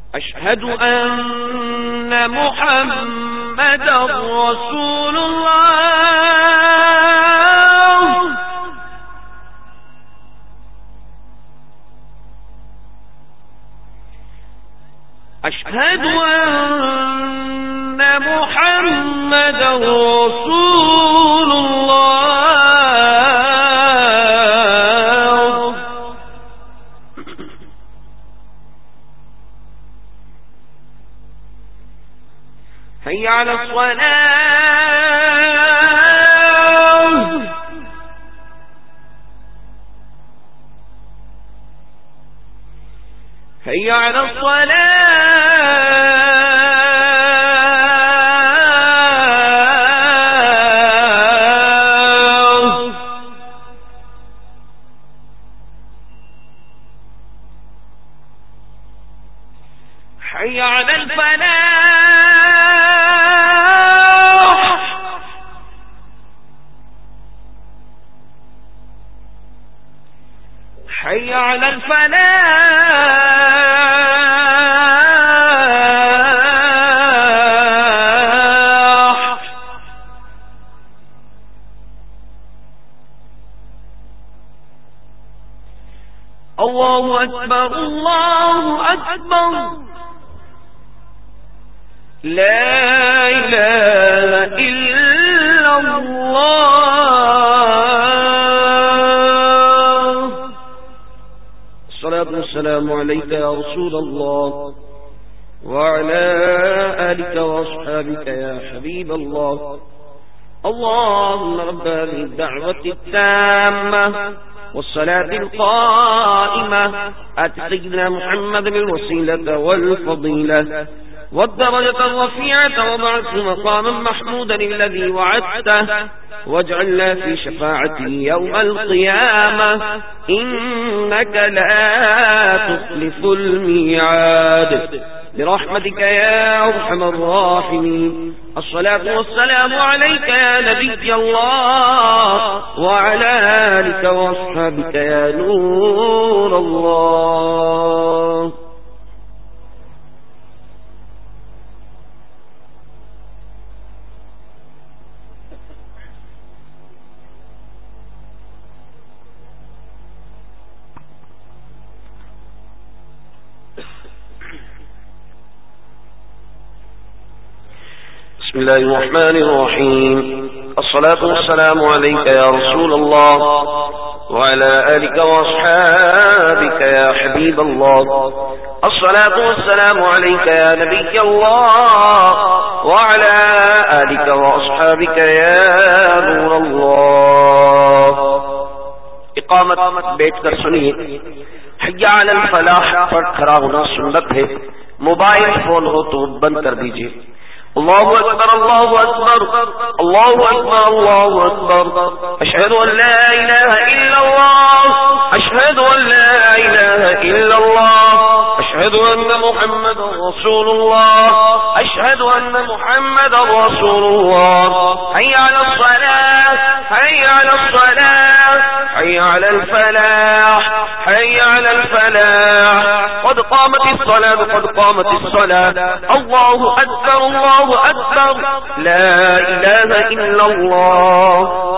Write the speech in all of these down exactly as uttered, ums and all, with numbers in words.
أشهد أن محمدا رسول الله أشهد أن محمدا رسول الله حي على الصلاة حي على الصلاة حي على الفلاح حي على الفلاح الله أكبر الله أكبر لا إله إلا الله الصلاة والسلام عليك يا رسول الله وعلى آلك وأصحابك يا حبيب الله اللهم رب هذه الدعوة التامة والصلاة القائمة آت سيدنا محمد الوسيلة والفضيلة والدرجة الرفيعة وبعث مقاما محمودا الذي وعدته واجعلنا في شفاعته يوم القيامة إنك لا تخلف الميعاد برحمتك يا أرحم الراحمين الصلاة والسلام عليك يا نبي الله وعلى آلك وأصحابك يا نور الله بسم الله الرحمن الرحيم الصلاة والسلام عليك يا رسول الله وعلى آلك وأصحابك يا حبيب الله الصلاة والسلام عليك يا نبي الله وعلى آلك وأصحابك يا نور الله اقامت بیٹھ کر سنیے حی علی الفلاح پر کھڑا ہونا سنت ہے موبائل فون ہو تو بند کر دیجئے الله أكبر الله أكبر الله أكبر الله أكبر أشهد أن لا إله إلا الله أشهد أن لا إله إلا الله أشهد أن محمد رسول الله أشهد أن محمد رسول الله حي على الصلاة حي على الصلاة حي على الفلاح حي على الفلاح قد قامت الصلاة قد قامت الصلاة الله أكبر الله أكبر لا إله إلا الله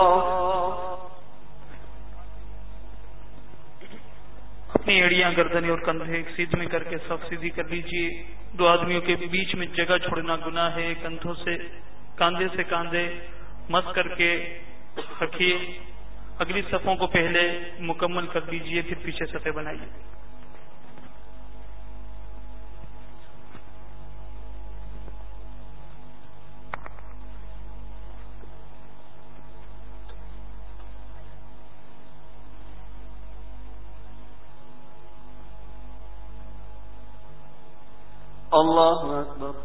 اپنی ایڑیاں گردنیں اور کندھے ایک سیدھ میں کر کے سب سیدھی کر لیجئے دو آدمیوں کے بیچ میں جگہ چھوڑنا گناہ ہے کندھوں سے کاندھے سے کاندھے مس کر کے رکھیے اگلی صفوں کو پہلے مکمل کر دیجئے پھر پیچھے صفیں بنائیے اللہ اکبر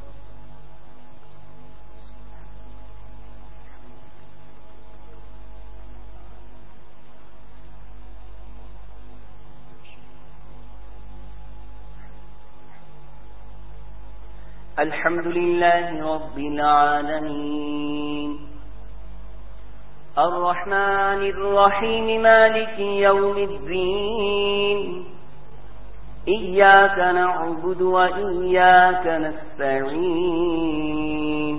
الحمد لله رب العالمين الرحمن الرحيم مالك يوم الدين إياك نعبد وإياك نستعين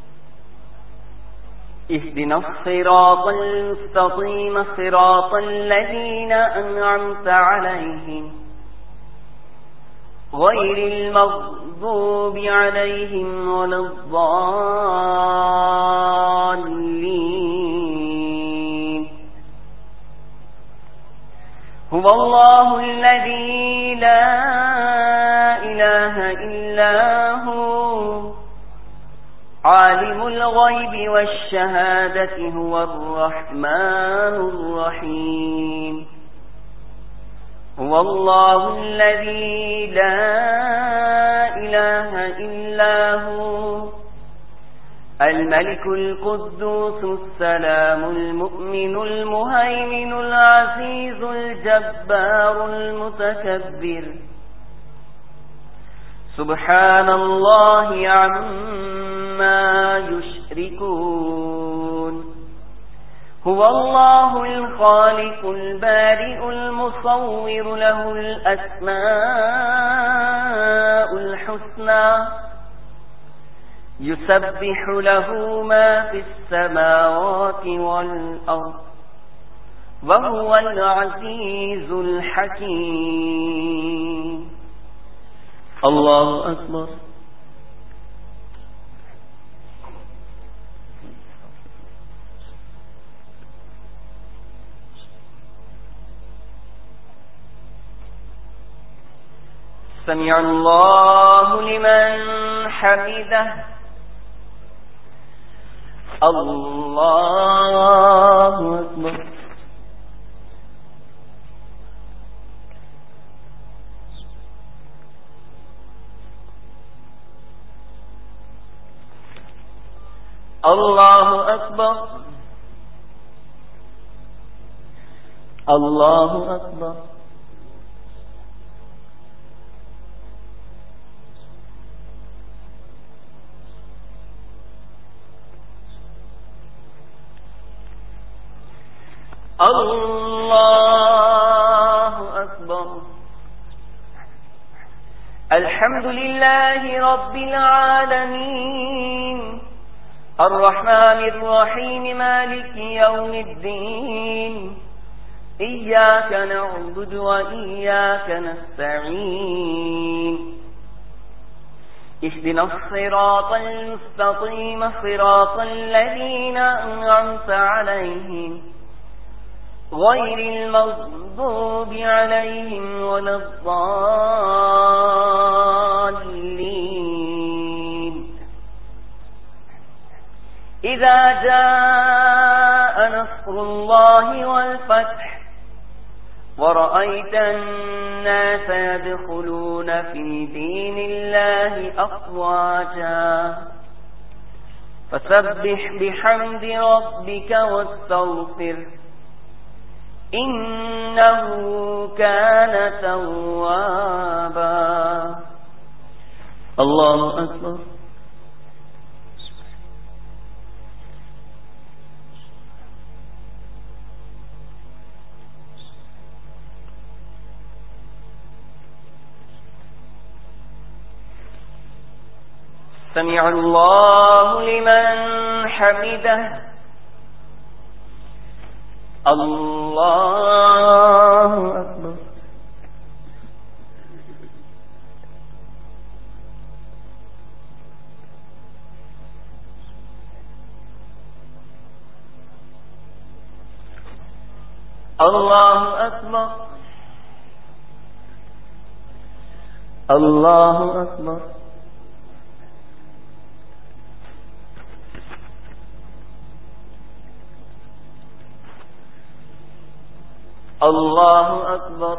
اهدنا الصراط المستقيم صراط الذين أنعمت عليهم غير المغضوب عليهم ولا الضالين هو الله الذي لا إله إلا هو عالم الغيب والشهادة هو الرحمن الرحيم هو الله الذي لا إله إلا هو الملك القدوس السلام المؤمن المهيمن العزيز الجبار المتكبر سبحان الله عما يشركون هو الله الخالق البارئ المصور له الأسماء الحسنى يسبح له ما في السماوات والأرض وهو العزيز الحكيم الله أكبر سمع الله لمن حمده الله أكبر الله أكبر الله أكبر الله أكبر الحمد لله رب العالمين الرحمن الرحيم مالك يوم الدين إياك نعبد وإياك نستعين اهدنا الصراط المستقيم صراط الذين أنعمت عليهم غير المغضوب عليهم ولا الضالين إذا جاء نصر الله والفتح ورأيت الناس يدخلون في دين الله أفواجا فسبح بحمد ربك واستغفر إنه كان توابا الله أكبر سمع الله لمن حمده الله أكبر الله أكبر الله أكبر الله أكبر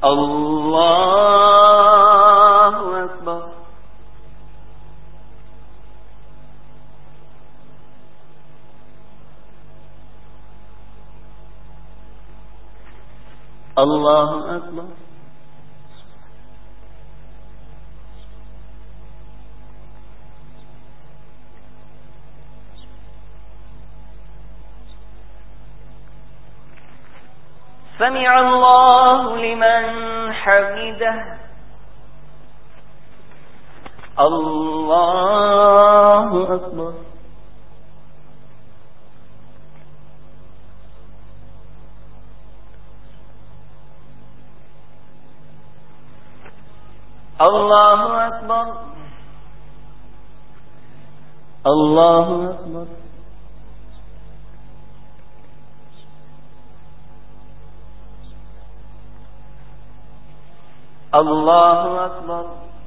اللہ اکبر اللہ اکبر سمع اللہ لمن حمدہ اللہ اکبر اللہ اکبر اللہ اکبر اللہ اکبر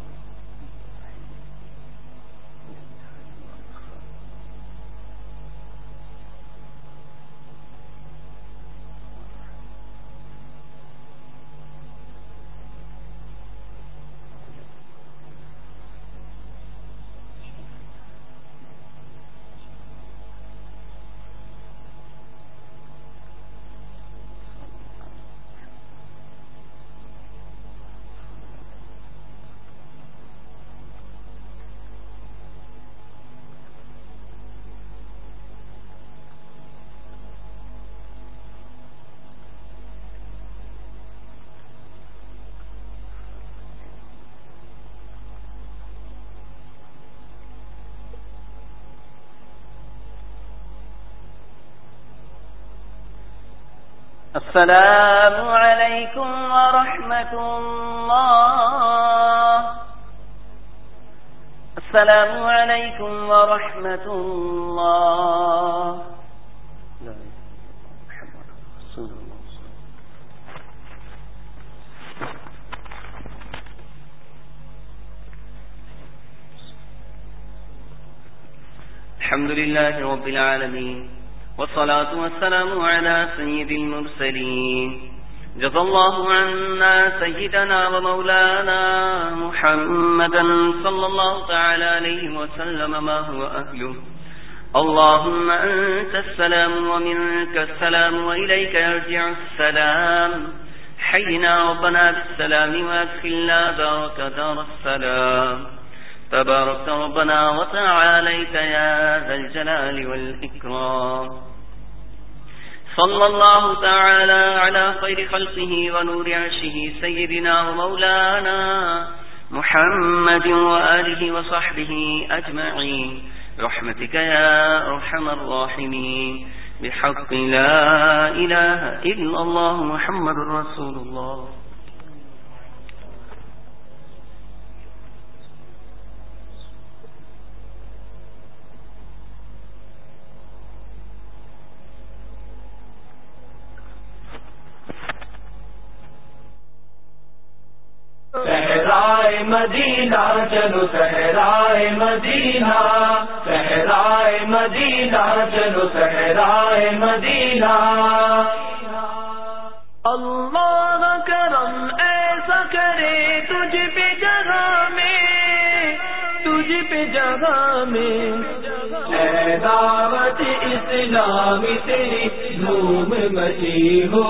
السلام علیکم ورحمۃ اللہ السلام علیکم ورحمۃ اللہ الحمد للہ رب العالمین والصلاة والسلام على سيد المرسلين جزا الله عنا سيدنا ومولانا محمدا صلى الله تعالى عليه وسلم ما هو أهله اللهم أنت السلام ومنك السلام وإليك يرجع السلام حينا ربنا بالسلام وأدخلنا دارك دار السلام تبارك ربنا وتعاليت يا ذا الجلال والإكرام صلى الله تعالى على خير خلقه ونور عرشه سيدنا ومولانا محمد وآله وصحبه أجمعين برحمتك يا أرحم الراحمين بحق لا إله إلا الله محمد رسول الله صحرائے مدینہ چلو صحرائے مدینہ صحرائے مدینہ چلو صحرائے مدینہ اللہ کرم ایسا کرے تجھ پہ جگہ میں تجھ پہ جگہ میں اے دعوت اسلامی تیری دھوم مچی ہو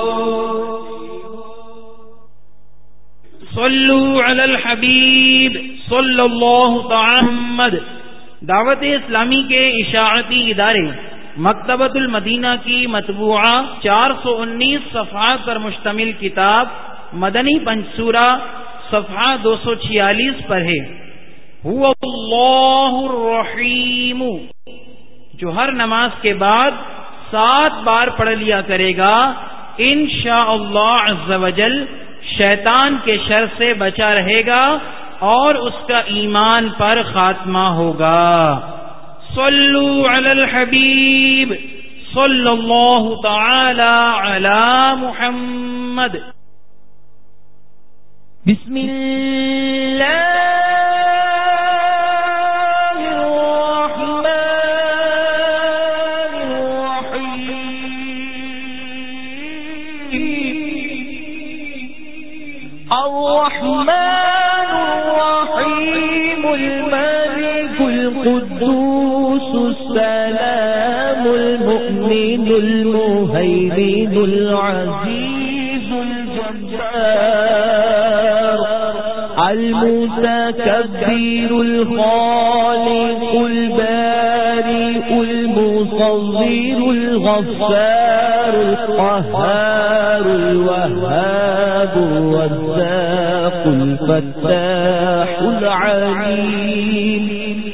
صلو علی الحبیب صلی اللہ تعالی محمد۔ دعوت اسلامی کے اشاعتی ادارے مکتبۃ المدینہ کی مطبوعہ چار سو انیس صفحات پر مشتمل کتاب مدنی پنجسورہ صفحہ دو سو چھیالیس پر ہے۔ هو اللہ الرحیم، جو ہر نماز کے بعد سات بار پڑھ لیا کرے گا انشاءاللہ عز وجل شیطان کے شر سے بچا رہے گا اور اس کا ایمان پر خاتمہ ہوگا۔ صلو علی الحبیب صلی اللہ تعالی علی محمد۔ بسم اللہ الرحمن الرحيم الملك القدوس السلام المؤمن المهيمن العزيز الجبار المتكبر الخالق البارئ المصور الغفار القهار الوهاب الرزاق الفتاح العليم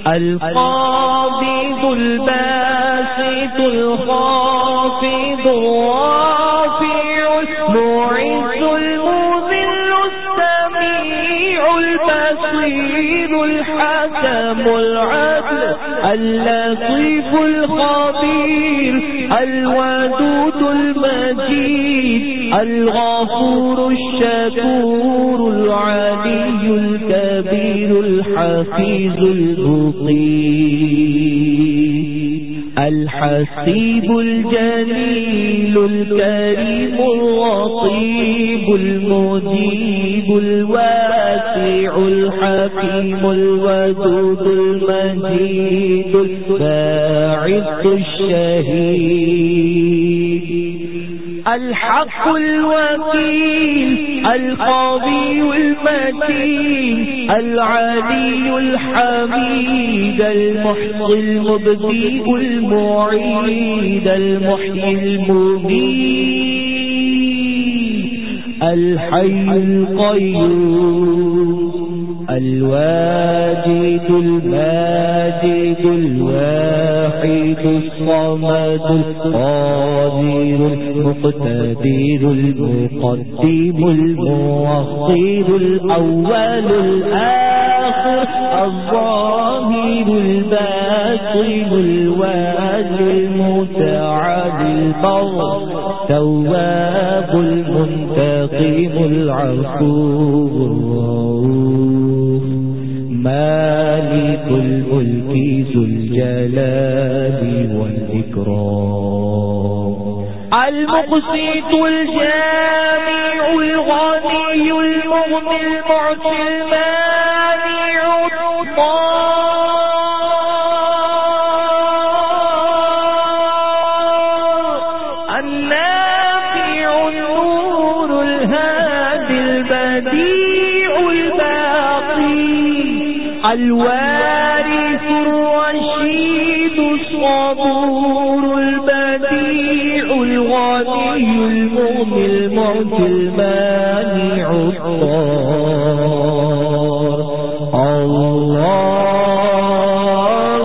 القابض الباسط الخافض الرافع المعز المذل السميع البصير الحكم العدل اللطيف الخبير الودود المجيد الغفور الشكور العلي الكبير الحفيظ المقيم الحسيب الجليل الكريم الرقيب المجيب الواسع الحكيم الودود المجيد الباعث الشهيد الحق الوكيل القوي المتين العلي الحميد المحصي المبدئ المعيد المحيي المميت الحي القيوم الواجد الماجد الواحد الصمد القادر المقتدر المقدم المؤخر الأول الآخر الظاهر الباطن الوالي المتعالي البر تواب المنتقم العفو الرؤوف مالك الملك ذو الجلال والإكرام المقسط الجامع الغني المغني المعطي المانع الضار النافع النور الهادي البديع الباقي الوارث الرشيد الصبور البديع الغني المغني المعطي المانع الضار الله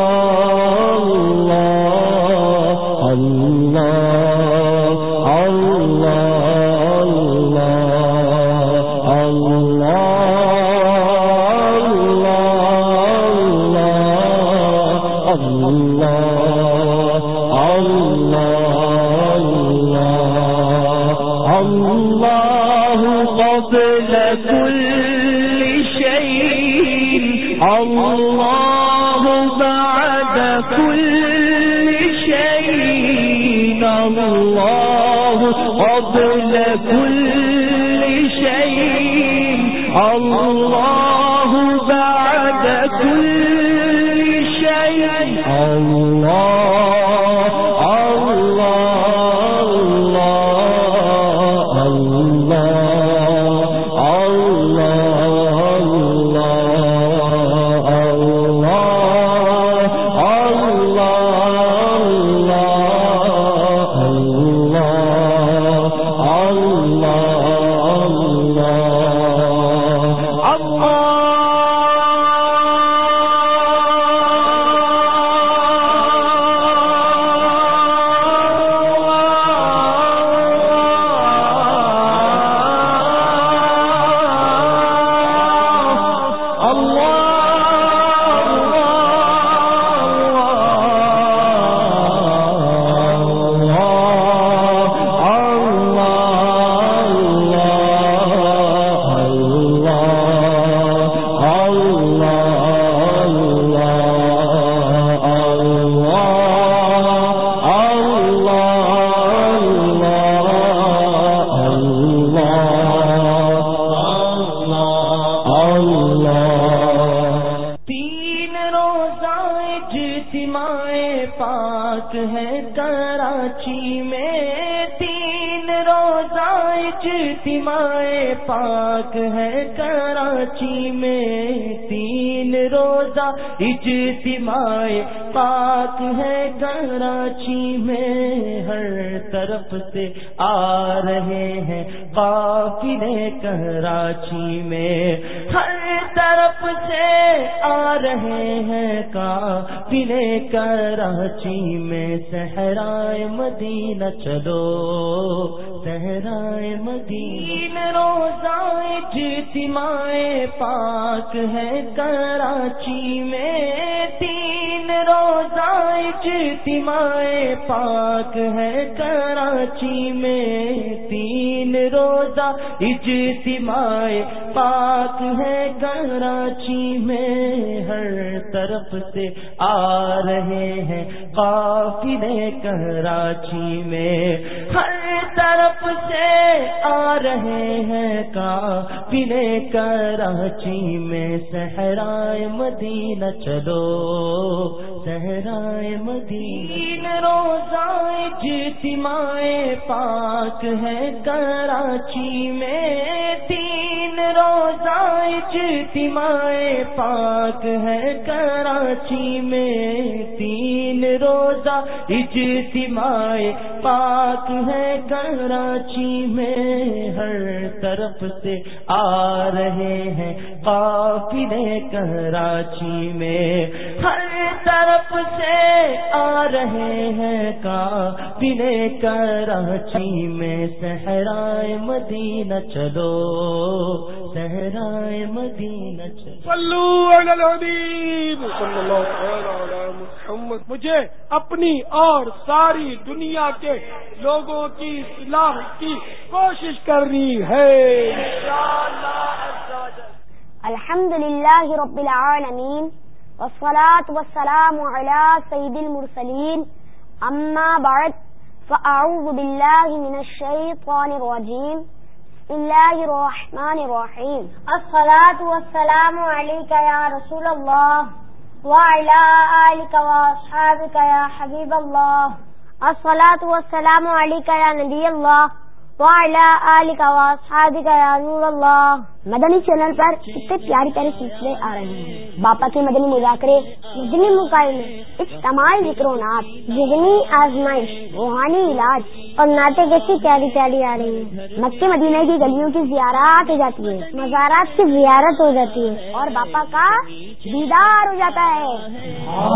الله الله الله بعد كل شيء الله قبل كل شيء الله بعد كل شيء الله الله ہے کراچی میں، تین روزہ اجتماع پاک ہے کراچی میں، تین روزہ اجتماع پاک ہے کراچی میں، ہر طرف سے آ رہے ہیں قافلے کراچی میں، ہر طرف سے آ رہے ہیں قافلے کراچی میں، صحرائے مدینہ چلو صحرائے مدینہ، روزہ اجتماع پاک ہے کراچی میں، تین روزہ اجتماع پاک ہے کراچی میں، تین روزہ اجتماع پاک ہے کراچی میں، ہر طرف سے آ رہے ہیں قافلے کراچی میں، ہر طرف سے آ رہے ہیں قافلے کراچی میں، صحرائے مدینہ چلو صحرائے مدینہ، روزہ اجتماع پاک ہے کراچی میں، تین روزہ اجتماع پاک ہے کراچی میں، تین روزہ اجتماع پاک ہے کراچی میں، ہر طرف سے آ رہے ہیں قافلے کراچی میں، ہر طرف سے آ رہے ہیں قافلے کراچی میں، صحرائے مدینہ چلو صحرائے مدینہ چلو، صلو علی الحبیب صلی اللہ علیہ محمد۔ مجھے اپنی اور ساری دنیا کے لوگوں کی اصلاح کی کوشش کرنی ہے الحمد للہ رب العالمین والصلاة والسلام علی سید المرسلین، اما بعد فاعوذ باللہ من الشیطان الرجیم، بسم اللہ الرحمن الرحیم، الصلاة والسلام علیک یا رسول اللہ وعلی آلک واصحابک یا حبیب اللہ، الصلاة والسلام علیک یا نبی اللہ وعلی آلک واصحابک یا نور اللہ۔ مدنی چینل پر اتنے پیاری پیاری سلسلے آ رہے ہیں، باپا کے مدنی مذاکرے، مدنی مکالمے، اجتماعی ذکر و نعت، ذہنی آزمائش، روحانی علاج اور نعتیں کیسی پیاری پیاری آ رہی ہیں۔ مکے مدینہ کی گلیوں کی زیارات ہو جاتی ہے، مزارات کی زیارت ہو جاتی ہے اور باپا کا دیدار ہو جاتا ہے۔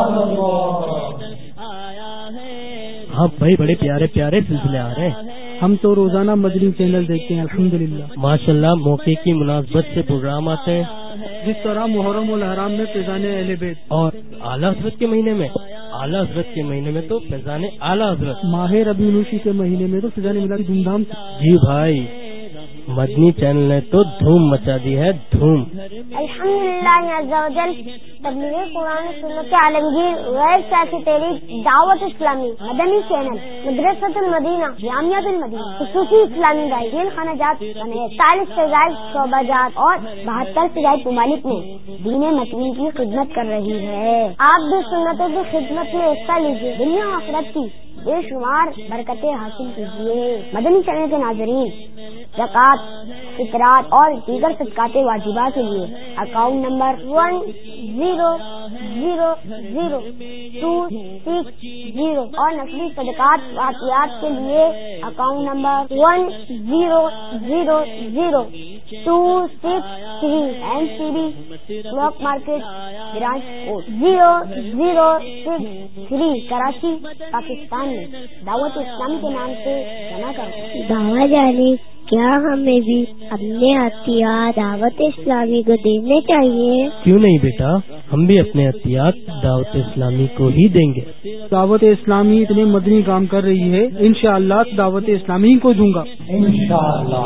ہاں بھائی، بڑے پیارے پیارے سلسلے آ رہے ہیں، ہم تو روزانہ مدنی چینل دیکھتے ہیں الحمدللہ۔ ماشاء اللہ، موقع کی مناسبت سے پروگرام آتے ہیں، جس طرح محرم الحرام میں فیضان اہل بیت اور اعلیٰ حضرت کے مہینے میں اعلیٰ حضرت کے مہینے میں تو فیضان اعلیٰ حضرت، ماہ ربیع الاولی کے مہینے میں تو فیضان میلاد دھوم دھام سے۔ جی بھائی، مدنی چینل نے تو دھوم مچا دی ہے، دھوم۔ الحمدللہ عز و جل، تبلیغ قرآن سنت عالمگیر غیر سیاسی تحریک دعوت اسلامی مدنی چینل، مدرسۃ المدینہ جامعۃ المدینہ، خصوصی اسلامی بھائی جیل خانہ جات چالیس سے زائد شعبہ جات اور بہتر سے زائد ممالک میں دین متین کی خدمت کر رہی ہے۔ آپ بھی سنتوں کی خدمت میں حصہ لیجیے، دنیا و آخرت کی بے شمار برکتیں حاصل کیجیے۔ مدنی چینل کے ناظرین، زکوٰۃ، فطرات اور دیگر صدقات واجبات کے لیے account number one zero zero zero two six zero اور نقلی صدقات واقعات کے لیے account number one zero zero zero two six three N C B block market branch code zero zero six three Karachi Pakistan میں دعوت اسلام کے نام سے جمع کریں۔ دعوت جانی کیا ہمیں بھی اپنے عطیات دعوت اسلامی کو دینے چاہیے؟ کیوں نہیں بیٹا، ہم بھی اپنے عطیات دعوت اسلامی کو ہی دیں گے۔ دعوت اسلامی اتنے مدنی کام کر رہی ہے، انشاءاللہ دعوت اسلامی کو دوں گا انشاءاللہ۔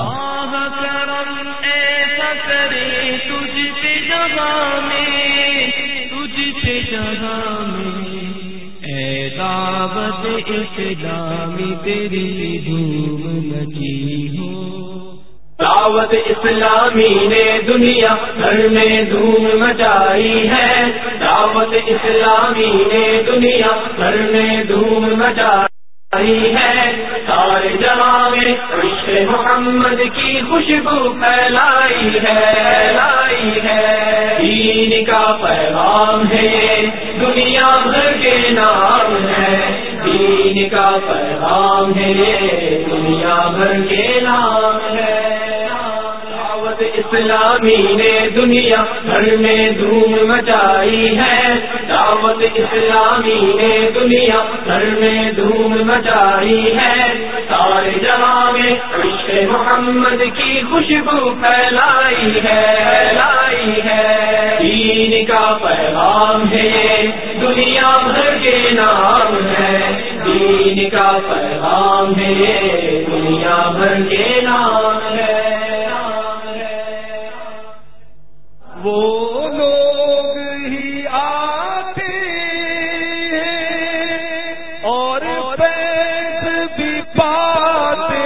دعوت اسلامی تیری دھوم مچی ہو، دعوت اسلامی نے دنیا بھر میں دھوم مچائی ہے، دعوت اسلامی نے دنیا بھر میں دھوم مچائی ہے، سارے جہاں میں عشق محمد کی خوشبو پھیلائی ہے، پھیلائی ہے، دین کا پیغام ہے یہ دنیا بھر کے نام ہے، دین کا پیغام ہے یہ دنیا بھر کے نام ہے، دعوت اسلامی نے دنیا بھر میں دھوم مچائی ہے، دعوت اسلامی نے دنیا بھر میں دھوم مچائی ہے، سارے جہاں میں عشق محمد کی خوشبو پھیلائی ہے، پھیلائی ہے، دین کا پیغام ہے یہ دنیا بھر کے نام ہے، دین کا پیغام ہے یہ دنیا بھر کے نام ہے، وہ لوگ ہی آتے ہیں اور پیس بھی پاتے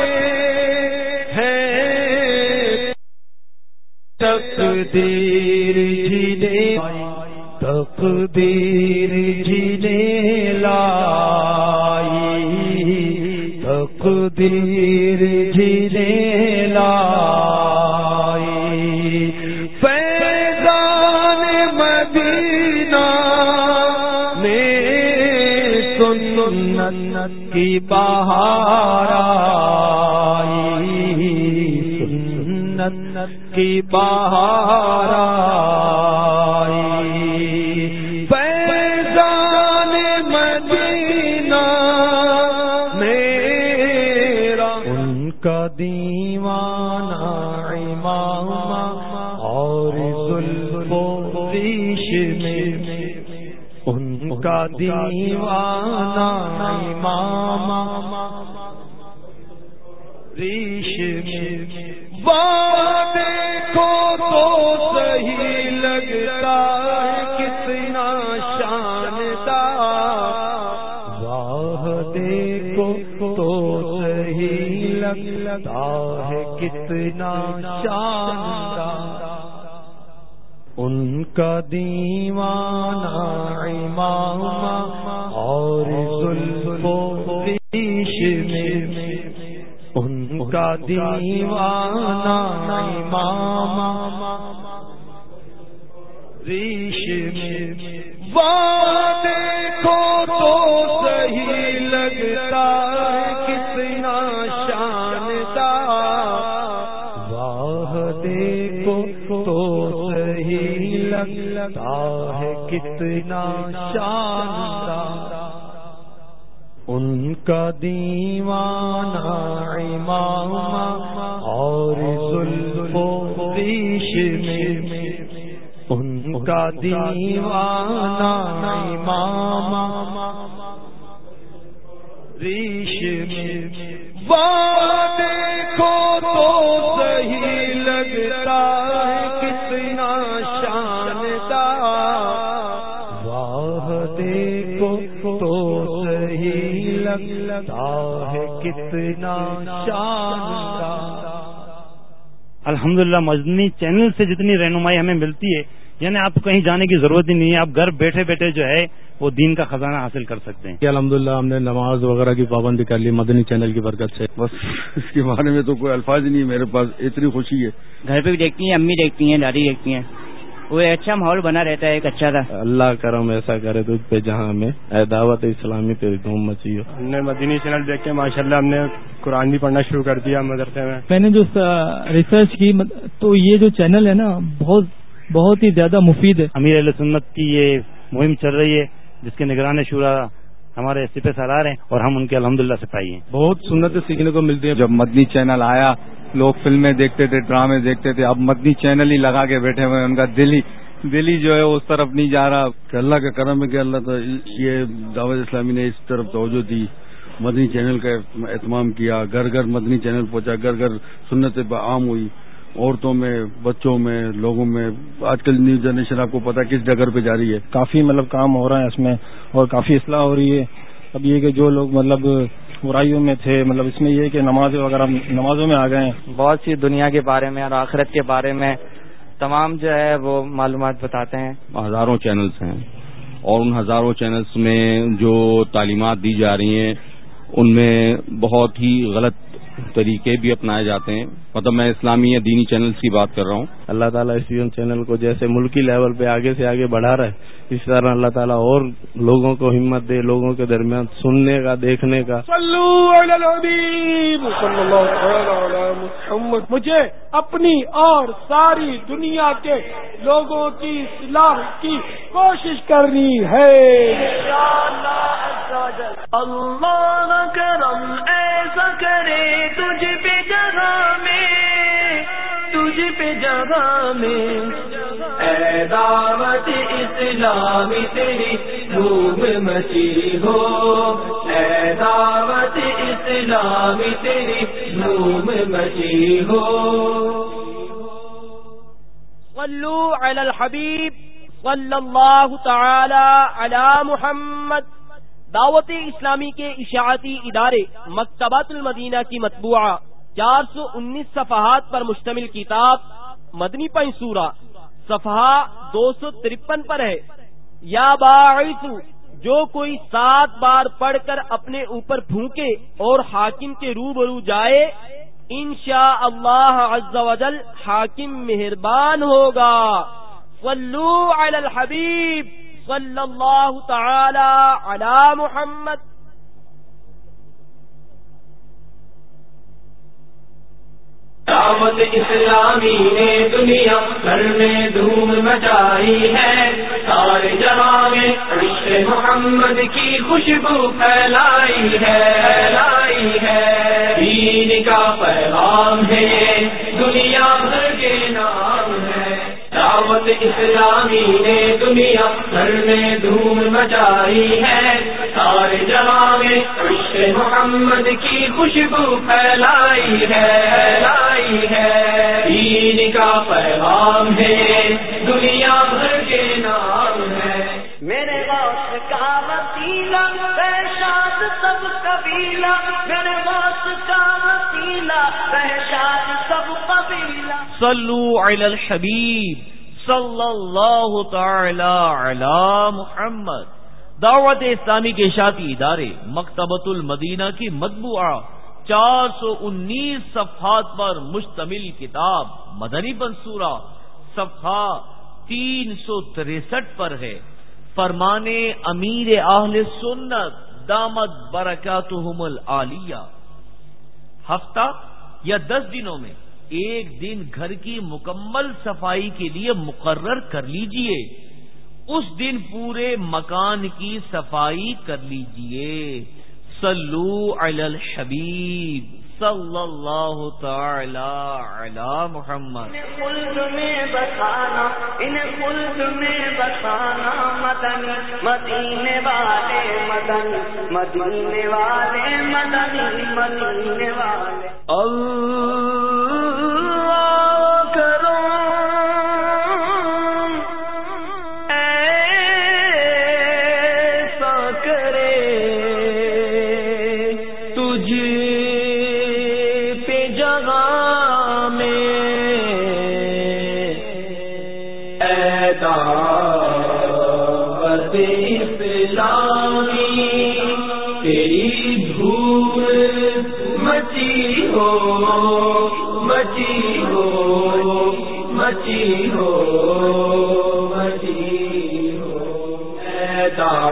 ہیں، تقدیر جنہیں تقدیر جنہیں لائی، تقدیر جنہیں لائی، فیضان مدینہ میں سنت کی بہار آئی، سنت کی بہار آئی، فیضان مدینہ میرا ان کا دیوانہ امام اور زلف و ریش میں، ان کا دیوانہ امام ریش میں، بات کو تو صحیح لگتا ہے کتنا شاندار، واہ دیکھو تو صحیح لگتا ہے کتنا شاندار، ان کا دیوانہ امام اور زلف و ریش میں، ان کا دیوانہ امام ریش میں، بات کو تو صحیح لگتا ہے کتنا شاندار، واہ دیکھو تو صحیح لگتا ہے کتنا شاندار، ان کا دیوانہ امام اور زلف و ریش میں، ان کا دیوانہ امام ریش میں، بات کو تو صحیح لگتا ہے کتنا شاندار، واہ دیکھو تو صحیح لگتا ہے کتنا شاندار۔ الحمدللہ مدنی چینل سے جتنی رہنمائی ہمیں ملتی ہے، یعنی آپ کو کہیں جانے کی ضرورت ہی نہیں ہے، آپ گھر بیٹھے بیٹھے جو ہے وہ دین کا خزانہ حاصل کر سکتے ہیں۔ الحمدللہ ہم نے نماز وغیرہ کی پابندی کر لی مدنی چینل کی برکت سے، بس اس کے بارے میں تو کوئی الفاظ ہی نہیں میرے پاس، اتنی خوشی ہے۔ گھر پہ بھی دیکھتی ہیں، امی دیکھتی ہیں، دادی دیکھتی ہیں، وہ اچھا ماحول بنا رہتا ہے، ایک اچھا تھا۔ اللہ کرم ایسا کرے تجھ پہ جہاں میں اے دعوت اسلامی پہ دھوم مچی ہو۔ ہم نے مدنی چینل دیکھ کے ماشاءاللہ ہم نے قرآن بھی پڑھنا شروع کر دیا مدرسے میں۔ میں نے جو ریسرچ کی تو یہ جو چینل ہے نا بہت بہت ہی زیادہ مفید ہے۔ امیر اہل سنت کی یہ مہم چل رہی ہے جس کے نگران شورا ہمارے سپہ سالار ہیں اور ہم ان کے الحمدللہ سپاہی ہیں۔ بہت سنتیں سیکھنے کو ملتی ہیں۔ جب مدنی چینل آیا لوگ فلمیں دیکھتے تھے، ڈرامے دیکھتے تھے، اب مدنی چینل ہی لگا کے بیٹھے ہوئے، ان کا دل ہی دل ہی جو ہے اس طرف نہیں جا رہا۔ کہ اللہ کا کرم ہے کہ اللہ تعالی یہ دعوت اسلامی نے اس طرف توجہ دی، مدنی چینل کا اہتمام کیا، گھر گھر مدنی چینل پہنچا، گھر گھر سنتیں عام ہوئی، عورتوں میں، بچوں میں، لوگوں میں۔ آج کل نیو جنریشن آپ کو پتا کس جگہ پہ جا رہی ہے، کافی مطلب کام ہو رہا ہے اس میں اور کافی اصلاح ہو رہی ہے۔ اب یہ کہ جو لوگ مطلب برائیوں میں تھے، مطلب اس میں یہ کہ نماز وغیرہ نمازوں میں آ گئے ہیں، بہت سی دنیا کے بارے میں اور آخرت کے بارے میں تمام جو ہے وہ معلومات بتاتے ہیں. ہزاروں چینلز ہیں اور ان ہزاروں چینلز میں جو تعلیمات دی جا رہی ہیں ان میں بہت ہی غلط طریقے بھی اپنائے جاتے ہیں. مطلب میں اسلامی یا دینی چینلز کی بات کر رہا ہوں. اللہ تعالیٰ اس چینل کو جیسے ملکی لیول پہ آگے سے آگے بڑھا رہا ہے، اس طرح اللہ تعالیٰ اور لوگوں کو ہمت دے، لوگوں کے درمیان سننے کا، دیکھنے کا. صلو علی الحبیب صلی اللہ تعالی علی محمد. مجھے اپنی اور ساری دنیا کے لوگوں کی اصلاح کی کوشش کرنی ہے. اللہ کرم ایسا کرے تجھ پہ جگہ میں، تجھ پہ جگہ میں، اے دعوت اسلامی تیری دھوم مچی ہو، اے دعوت اسلامی تیری دھوم مچی ہو. صلو علی الحبیب صلی اللہ تعالی علی محمد. دعوت اسلامی کے اشاعتی ادارے مکتبۃ المدینہ کی مطبوعہ چار سو انیس صفحات پر مشتمل کتاب مدنی پنصورہ صفحہ دو سو ترپن پر ہے. یا باعث، جو کوئی سات بار پڑھ کر اپنے اوپر پھونکے اور حاکم کے روبرو جائے، انشاء اللہ عز و جل حاکم مہربان ہوگا. صلو علی الحبیب صلی اللہ تعالی علی محمد. دعوت اسلامی نے دنیا بھر میں دھوم مچائی ہے، سارے جہاں میں عشق محمد کی خوشبو پھیلائی ہے، پھیلائی ہے. دین کا پیغام ہے یہ، دنیا بھر کے نام ہے. دعوت اسلامی نے دنیا بھر میں دھوم مچائی ہے، سارے جہاں میں عشق محمد کی خوشبو پھیلائی ہے، پھیلائی ہے. دین کا پیغام ہے، دنیا بھر کے نام ہے. میرے غوث کا وسیلہ بہشاد سب قبیلہ، میرے غوث کا وسیلہ بہشاد سب قبیلہ. صلو علی الحبیب صلی اللہ تعالی علی محمد. دعوت اسلامی کے اشاعتی ادارے مکتبۃ المدینہ کی مطبوعہ چار سو انیس صفحات پر مشتمل کتاب مدنی پنصورہ صفحہ تین سو تریسٹھ پر ہے. فرمان امیر اہل سنت دامت برکاتہم العالیہ. ہفتہ یا دس دنوں میں ایک دن گھر کی مکمل صفائی کے لیے مقرر کر لیجئے. اس دن پورے مکان کی صفائی کر لیجئے. صلو علی الحبیب صلی اللہ تعالی علی محمد. خلد میں بسانا، ان خلد میں بسانا، مدن مدینے والے مدن مدینے والے مدنی مدینے والے. اللہ کرو ایسا کرے تجھے تیری دھوم مچی ہو، مچی ہو، مچی ہو، مچی ہو. اے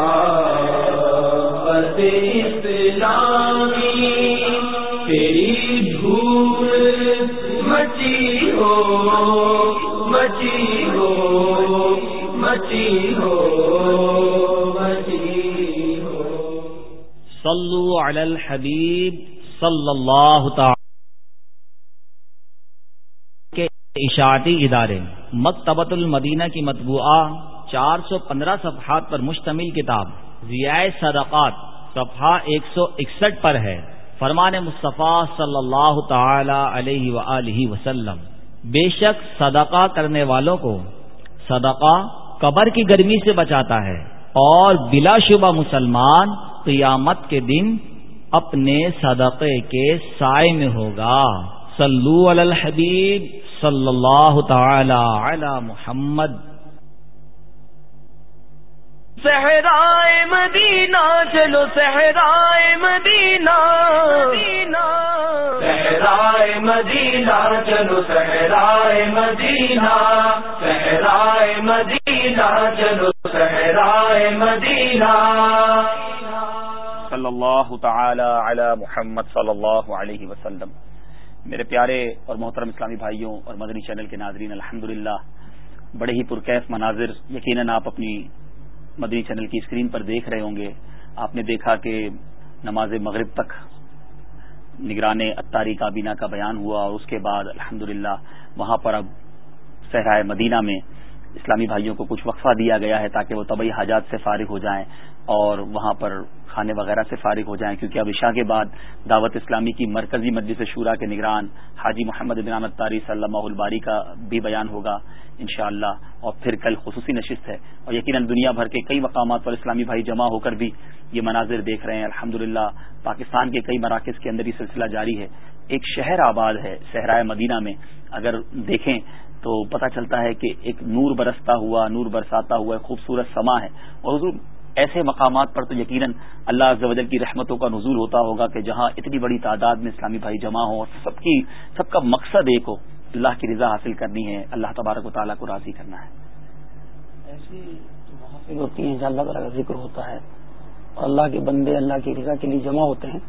دعوت اسلامی تیری دھوم مچی ہو، مچی ہو، مچی ہو، مچی ہو. صلو علی الحبیب صلی اللہ تعالی. کے اشاعتی ادارے مکتبۃ المدینہ کی مطبوعہ چار سو پندرہ صفحات پر مشتمل کتاب ضیاء صدقات صفحہ ایک سو اکسٹھ پر ہے. فرمان مصطفیٰ صلی اللہ تعالی علیہ وآلہ وسلم، بے شک صدقہ کرنے والوں کو صدقہ قبر کی گرمی سے بچاتا ہے، اور بلا شبہ مسلمان قیامت کے دن اپنے صدقے کے سائے میں ہوگا. صلو علی الحبیب صلی اللہ تعالی علی محمد. صحرائے مدینہ چلو صحرائے مدینہ صحرائے مدینہ چلو صحرائے مدینہ صحرائے مدینہ چلو صحرائے مدینہ. صلی اللہ تعالی علی محمد صلی اللہ علیہ وسلم. میرے پیارے اور محترم اسلامی بھائیوں اور مدنی چینل کے ناظرین، الحمدللہ بڑے ہی پرکیف مناظر یقیناً آپ اپنی مدنی چینل کی اسکرین پر دیکھ رہے ہوں گے. آپ نے دیکھا کہ نماز مغرب تک نگران اتاری کابینہ کا بیان ہوا اور اس کے بعد الحمدللہ وہاں پر اب صحرائے مدینہ میں اسلامی بھائیوں کو کچھ وقفہ دیا گیا ہے تاکہ وہ طبعی حاجات سے فارغ ہو جائیں اور وہاں پر کھانے وغیرہ سے فارغ ہو جائیں، کیونکہ اب عشاء کے بعد دعوت اسلامی کی مرکزی مجلس شورا کے نگران حاجی محمد بن اتاری صلی اللہ الباری کا بھی بیان ہوگا انشاءاللہ. اور پھر کل خصوصی نشست ہے اور یقیناً دنیا بھر کے کئی مقامات پر اسلامی بھائی جمع ہو کر بھی یہ مناظر دیکھ رہے ہیں. الحمدللہ پاکستان کے کئی مراکز کے اندر یہ سلسلہ جاری ہے. ایک شہر آباد ہے صحرائے مدینہ میں، اگر دیکھیں تو پتہ چلتا ہے کہ ایک نور برستا ہوا نور برساتا ہوا ایک خوبصورت سما ہے. اور حضور ایسے مقامات پر تو یقیناً اللہ عز و جل کی رحمتوں کا نزول ہوتا ہوگا کہ جہاں اتنی بڑی تعداد میں اسلامی بھائی جمع ہوں اور سب کی سب کا مقصد ایک ہو، اللہ کی رضا حاصل کرنی ہے، اللہ تبارک و تعالیٰ کو راضی کرنا ہے. ایسی محافل ہوتی ہیں جہاں اللہ تعالیٰ کا ذکر ہوتا ہے اور اللہ کے بندے اللہ کی رضا کے لیے جمع ہوتے ہیں.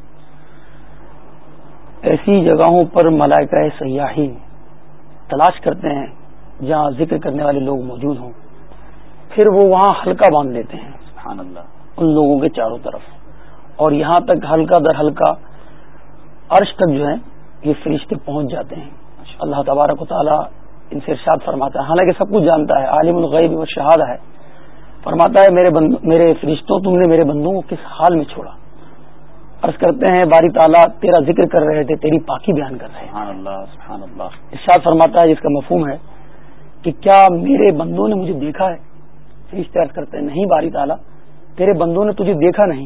ایسی جگہوں پر ملائکہ سیاحین تلاش کرتے ہیں جہاں ذکر کرنے والے لوگ موجود ہوں، پھر وہ وہاں حلقہ باندھ دیتے ہیں سبحان اللہ ان لوگوں کے چاروں طرف، اور یہاں تک حلقہ در حلقہ عرش تک جو ہے یہ فرشتے پہنچ جاتے ہیں. اللہ تبارک و تعالیٰ ان سے ارشاد فرماتا ہے، حالانکہ سب کچھ جانتا ہے، عالم الغیب و شہادہ ہے، فرماتا ہے میرے بند میرے فرشتوں تم نے میرے بندوں کو کس حال میں چھوڑا. عرض کرتے ہیں باری تعالیٰ تیرا ذکر کر رہے تھے، تیری پاکی بیان کر رہے ہیں. سبحان اللہ سبحان اللہ. ارشاد فرماتا ہے جس کا مفہوم ہے کہ کیا میرے بندوں نے مجھے دیکھا ہے؟ فرشتے عرض کرتے ہیں نہیں باری تعالیٰ تیرے بندوں نے تجھے دیکھا نہیں.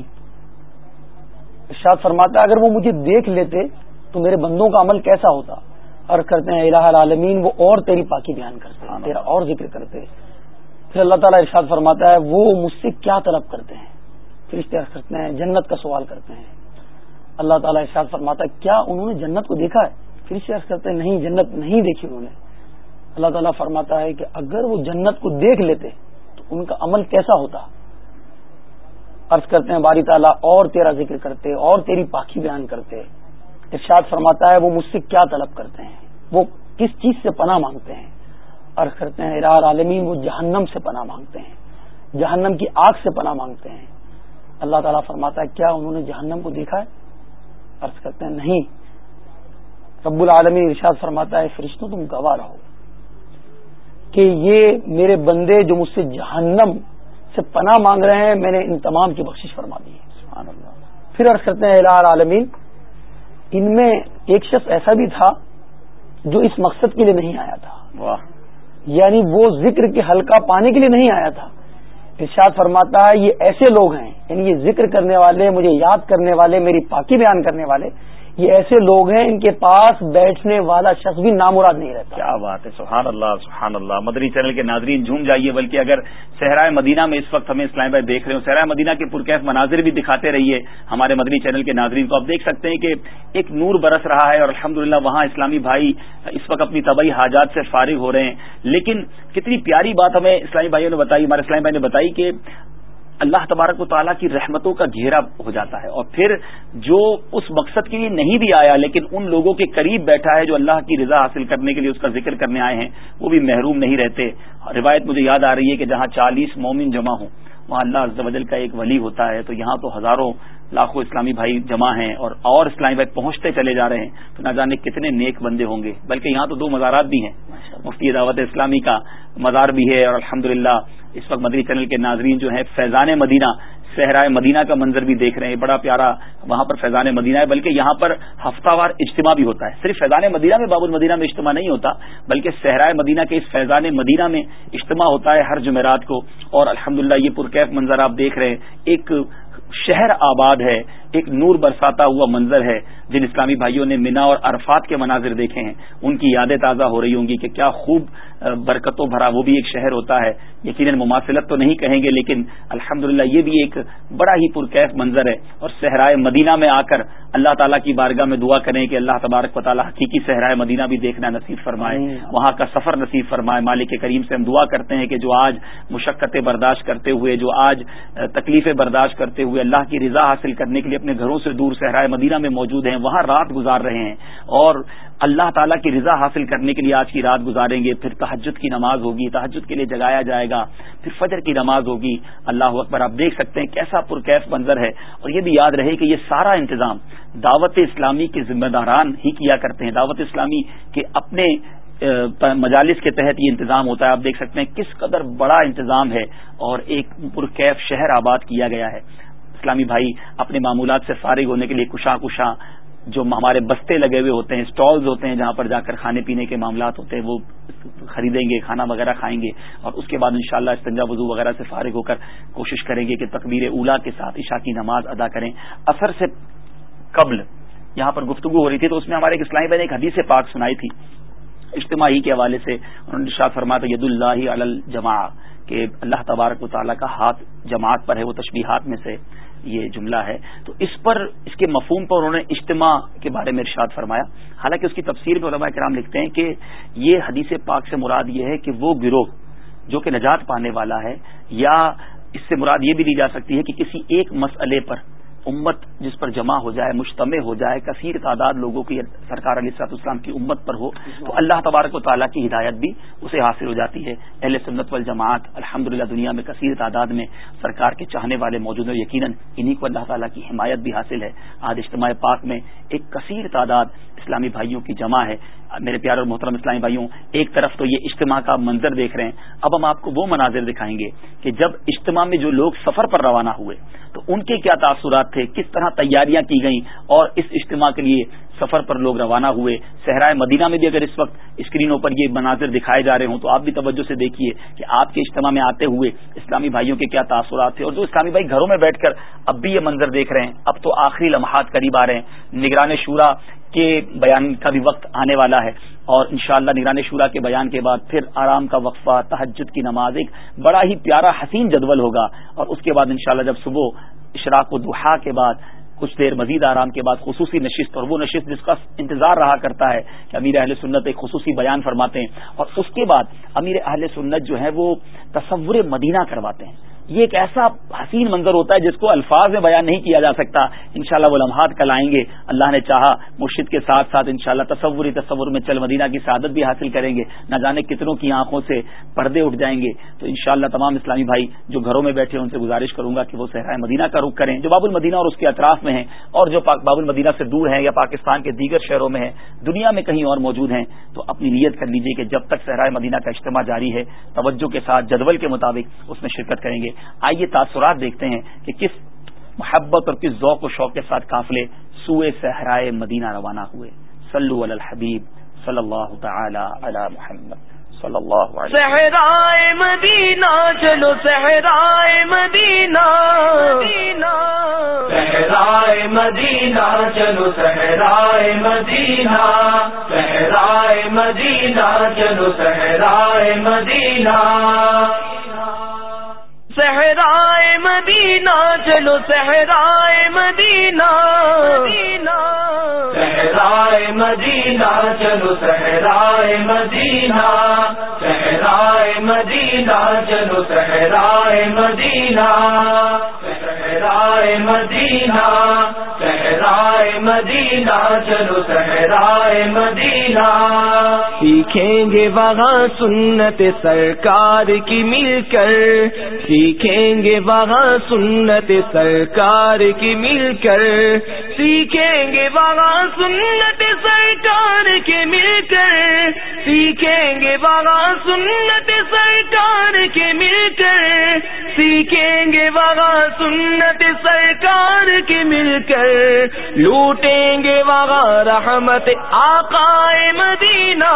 ارشاد فرماتا ہے اگر وہ مجھے دیکھ لیتے تو میرے بندوں کا عمل کیسا ہوتا. عرض کرتے ہیں الہ العالمین وہ اور تیری پاکی بیان کرتے ہیں، تیرا اور ذکر کرتے. پھر اللہ تعالیٰ ارشاد فرماتا ہے وہ مجھ سے کیا طلب کرتے ہیں؟ فرشتے عرض کرتے ہیں جنت کا سوال کرتے ہیں. اللہ تعالیٰ ارشاد فرماتا ہے کیا انہوں نے جنت کو دیکھا ہے؟ فرشتے عرض کرتے ہیں نہیں جنت نہیں دیکھی انہوں نے. اللہ تعالیٰ فرماتا ہے کہ اگر وہ جنت کو دیکھ لیتے تو ان کا عمل کیسا ہوتا. عرض کرتے ہیں باری تعالیٰ اور تیرا ذکر کرتے اور تیری پاکی بیان کرتے. ارشاد فرماتا ہے وہ مجھ سے کیا طلب کرتے ہیں، وہ کس چیز سے پناہ مانگتے ہیں. عرض کرتے ہیں الہ العالمین وہ جہنم سے پناہ مانگتے ہیں، جہنم کی آگ سے پناہ مانگتے ہیں. اللہ تعالیٰ فرماتا ہے کیا انہوں نے جہنم کو دیکھا ہے؟ عرض کرتے ہیں نہیں. رب العالمین ارشاد فرماتا ہے فرشتوں تم گواہ رہو کہ یہ میرے بندے جو مجھ سے جہنم سے پناہ مانگ رہے ہیں میں نے ان تمام کی بخشش فرما دی ہے. سبحان اللہ. پھر عرض کرتے ہیں الہ العالمین ان میں ایک شخص ایسا بھی تھا جو اس مقصد کے لیے نہیں آیا تھا. واہ. یعنی وہ ذکر کے حلقہ پانے کے لیے نہیں آیا تھا. ارشاد فرماتا ہے یہ ایسے لوگ ہیں، یعنی یہ ذکر کرنے والے، مجھے یاد کرنے والے، میری پاکی بیان کرنے والے، یہ ایسے لوگ ہیں ان کے پاس بیٹھنے والا شخص بھی نامراد نہیں رہتا. کیا بات ہے، سبحان اللہ سبحان اللہ. مدنی چینل کے ناظرین جھوم جائیے. بلکہ اگر صحرائے مدینہ میں اس وقت ہمیں اسلام بھائی دیکھ رہے ہوں، صحرائے مدینہ کے پرکیف مناظر بھی دکھاتے رہیے ہمارے مدنی چینل کے ناظرین کو. آپ دیکھ سکتے ہیں کہ ایک نور برس رہا ہے اور الحمدللہ وہاں اسلامی بھائی اس وقت اپنی طبعی حاجات سے فارغ ہو رہے ہیں. لیکن کتنی پیاری بات ہمیں اسلامی بھائیوں نے بتائی، ہمارے اسلامی بھائی نے بتائی کہ اللہ تبارک و تعالیٰ کی رحمتوں کا گھیرا ہو جاتا ہے. اور پھر جو اس مقصد کے لیے نہیں بھی آیا لیکن ان لوگوں کے قریب بیٹھا ہے جو اللہ کی رضا حاصل کرنے کے لیے اس کا ذکر کرنے آئے ہیں، وہ بھی محروم نہیں رہتے. روایت مجھے یاد آ رہی ہے کہ جہاں چالیس مومن جمع ہوں وہاں اللہ عز و جل کا ایک ولی ہوتا ہے. تو یہاں تو ہزاروں لاکھوں اسلامی بھائی جمع ہیں اور اور اسلامی بھائی پہنچتے چلے جا رہے ہیں. تو نہ جانے کتنے نیک بندے ہوں گے. بلکہ یہاں تو دو مزارات بھی ہیں، مفتی دعوت اسلامی کا مزار بھی ہے اور الحمدللہ اس وقت مدنی چینل کے ناظرین جو ہیں فیضان مدینہ صحرائے مدینہ کا منظر بھی دیکھ رہے ہیں. بڑا پیارا وہاں پر فیضان مدینہ ہے, بلکہ یہاں پر ہفتہ وار اجتماع بھی ہوتا ہے. صرف فیضان مدینہ میں باب المدینہ میں اجتماع نہیں ہوتا, بلکہ صحرائے مدینہ کے اس فیضان مدینہ میں اجتماع ہوتا ہے ہر جمعرات کو. اور الحمدللہ یہ پرکیف منظر آپ دیکھ رہے ہیں, ایک شہر آباد ہے, ایک نور برساتا ہوا منظر ہے. جن اسلامی بھائیوں نے منا اور عرفات کے مناظر دیکھے ہیں ان کی یادیں تازہ ہو رہی ہوں گی کہ کیا خوب برکتوں بھرا وہ بھی ایک شہر ہوتا ہے. یقیناً مماثلت تو نہیں کہیں گے, لیکن الحمدللہ یہ بھی ایک بڑا ہی پرکیف منظر ہے. اور صحرائے مدینہ میں آ کر اللہ تعالیٰ کی بارگاہ میں دعا کریں کہ اللہ تبارک و تعالیٰ حقیقی صحرائے مدینہ بھی دیکھنا نصیب فرمائے, وہاں کا سفر نصیب فرمائے. مالک کریم سے ہم دعا کرتے ہیں کہ جو آج مشقتیں برداشت کرتے ہوئے, جو آج تکلیفیں برداشت کرتے ہوئے اللہ کی رضا حاصل کرنے کے لیے اپنے گھروں سے دور صحرائے مدینہ میں موجود ہیں, وہاں رات گزار رہے ہیں اور اللہ تعالیٰ کی رضا حاصل کرنے کے لیے آج کی رات گزاریں گے. پھر تہجد کی نماز ہوگی, تہجد کے لیے جگایا جائے گا, پھر فجر کی نماز ہوگی. اللہ اکبر, آپ دیکھ سکتے ہیں کیسا پرکیف منظر ہے. اور یہ بھی یاد رہے کہ یہ سارا انتظام دعوت اسلامی کے ذمہ داران ہی کیا کرتے ہیں. دعوت اسلامی کے اپنے مجالس کے تحت یہ انتظام ہوتا ہے. آپ دیکھ سکتے ہیں کس قدر بڑا انتظام ہے اور ایک پرکیف شہر آباد کیا گیا ہے. اسلامی بھائی اپنے معمولات سے فارغ ہونے کے لیے کشاں کشاں جو ہمارے بستے لگے ہوئے ہوتے ہیں, اسٹالز ہوتے ہیں جہاں پر جا کر کھانے پینے کے معاملات ہوتے ہیں, وہ خریدیں گے, کھانا وغیرہ کھائیں گے اور اس کے بعد انشاءاللہ استنجا وضو وغیرہ سے فارغ ہو کر کوشش کریں گے کہ تکبیر اولا کے ساتھ عشاء کی نماز ادا کریں. اثر سے قبل یہاں پر گفتگو ہو رہی تھی تو اس میں ہمارے ایک اسلامی بھائی نے ایک حدیث پاک سنائی تھی اجتماعی کے حوالے سے. انہوں نے ارشاد فرمایا تھا ید اللہ علی الجماع, کہ اللہ تبارک و تعالیٰ کا ہاتھ جماعت پر ہے. وہ تشبیہات میں سے یہ جملہ ہے. تو اس پر اس کے مفہوم پر انہوں نے اجتماع کے بارے میں ارشاد فرمایا. حالانکہ اس کی تفسیر میں علماء کرام لکھتے ہیں کہ یہ حدیث پاک سے مراد یہ ہے کہ وہ گروہ جو کہ نجات پانے والا ہے, یا اس سے مراد یہ بھی لی جا سکتی ہے کہ کسی ایک مسئلے پر امت جس پر جمع ہو جائے, مجتمع ہو جائے, کثیر تعداد لوگوں کی سرکار علیہ الصلوۃ والسلام کی امت پر ہو, تو اللہ تبارک و تعالیٰ کی ہدایت بھی اسے حاصل ہو جاتی ہے. اہل سنت والجماعت الحمدللہ دنیا میں کثیر تعداد میں سرکار کے چاہنے والے موجود ہیں. یقیناً انہی کو اللہ تعالیٰ کی حمایت بھی حاصل ہے. آج اجتماع پاک میں ایک کثیر تعداد اسلامی بھائیوں کی جمع ہے. میرے پیارے اور محترم اسلامی بھائیوں, ایک طرف تو یہ اجتماع کا منظر دیکھ رہے ہیں, اب ہم آپ کو وہ مناظر دکھائیں گے کہ جب اجتماع میں جو لوگ سفر پر روانہ ہوئے تو ان کے کیا تاثرات تھے, کس طرح تیاریاں کی گئیں, اور اس اجتماع کے لیے سفر پر لوگ روانہ ہوئے. صحرائے مدینہ میں بھی اگر اس وقت اسکرینوں پر یہ مناظر دکھائے جا رہے ہوں تو آپ بھی توجہ سے دیکھیے کہ آپ کے اجتماع میں آتے ہوئے اسلامی بھائیوں کے کیا تاثرات تھے. اور جو اسلامی بھائی گھروں میں بیٹھ کر اب بھی یہ منظر دیکھ رہے ہیں, اب تو آخری لمحات قریب آ رہے ہیں, نگران شورا کے بیان کا بھی وقت آنے والا ہے, اور انشاءاللہ نگران شورا کے بیان کے بعد پھر آرام کا وقفہ, تہجد کی نماز, ایک بڑا ہی پیارا حسین جدول ہوگا. اور اس کے بعد انشاءاللہ جب صبح اشراق و ضحیٰ کے بعد کچھ دیر مزید آرام کے بعد خصوصی نشست, اور وہ نشست جس کا انتظار رہا کرتا ہے کہ امیر اہل سنت ایک خصوصی بیان فرماتے ہیں, اور اس کے بعد امیر اہل سنت جو ہے وہ تصور مدینہ کرواتے ہیں. یہ ایک ایسا حسین منظر ہوتا ہے جس کو الفاظ میں بیان نہیں کیا جا سکتا. انشاءاللہ وہ لمحات کل آئیں گے, اللہ نے چاہا مرشد کے ساتھ ساتھ انشاءاللہ تصوری تصور میں چل مدینہ کی سعادت بھی حاصل کریں گے. نہ جانے کتنوں کی آنکھوں سے پردے اٹھ جائیں گے. تو انشاءاللہ تمام اسلامی بھائی جو گھروں میں بیٹھے ان سے گزارش کروں گا کہ وہ صحرائے مدینہ کا رخ کریں, جو باب المدینہ اور اس کے اطراف میں ہیں, اور جو باب المدینہ سے دور ہیں یا پاکستان کے دیگر شہروں میں ہیں, دنیا میں کہیں اور موجود ہیں, تو اپنی نیت کر لیجئے کہ جب تک صحرائے مدینہ کا اجتماع جاری ہے توجہ کے ساتھ جدول کے مطابق اس میں شرکت کریں گے. آئیے تاثرات دیکھتے ہیں کہ کس محبت اور کس ذوق و شوق کے ساتھ قافلے سوئے صحرائے مدینہ روانہ ہوئے. صلو علی الحبیب صلی اللہ تعالی علی محمد صلی اللہ علیہ وسلم. صحرائے مدینہ چلو صحرائے مدینہ, صحرائے مدینہ چلو صحرائے مدینہ, صحرائے مدینہ چلو صحرائے مدینہ, صحرائے مدینہ چلو صحرائے مدینہ, صحرائے مدینہ چلو صحرائے مدینہ, صحرائے مدینہ چلو صحرائے مدینہ, صحرائے مدینہ, صحرائے مدینہ چلو صحرائے مدینہ. سیکھیں گے وہاں سنت سرکار کی مل کر, سیکھیں گے وہاں سنت سرکار کی مل کر, سیکھیں گے وہاں سنت سرکار کے مل کر, سیکھیں گے وہاں سنت سرکار کے مل کر، سیکھیں گے وہاں سنت سرکار کے مل کر، لوٹیں گے وہاں رحمت آقا مدینہ،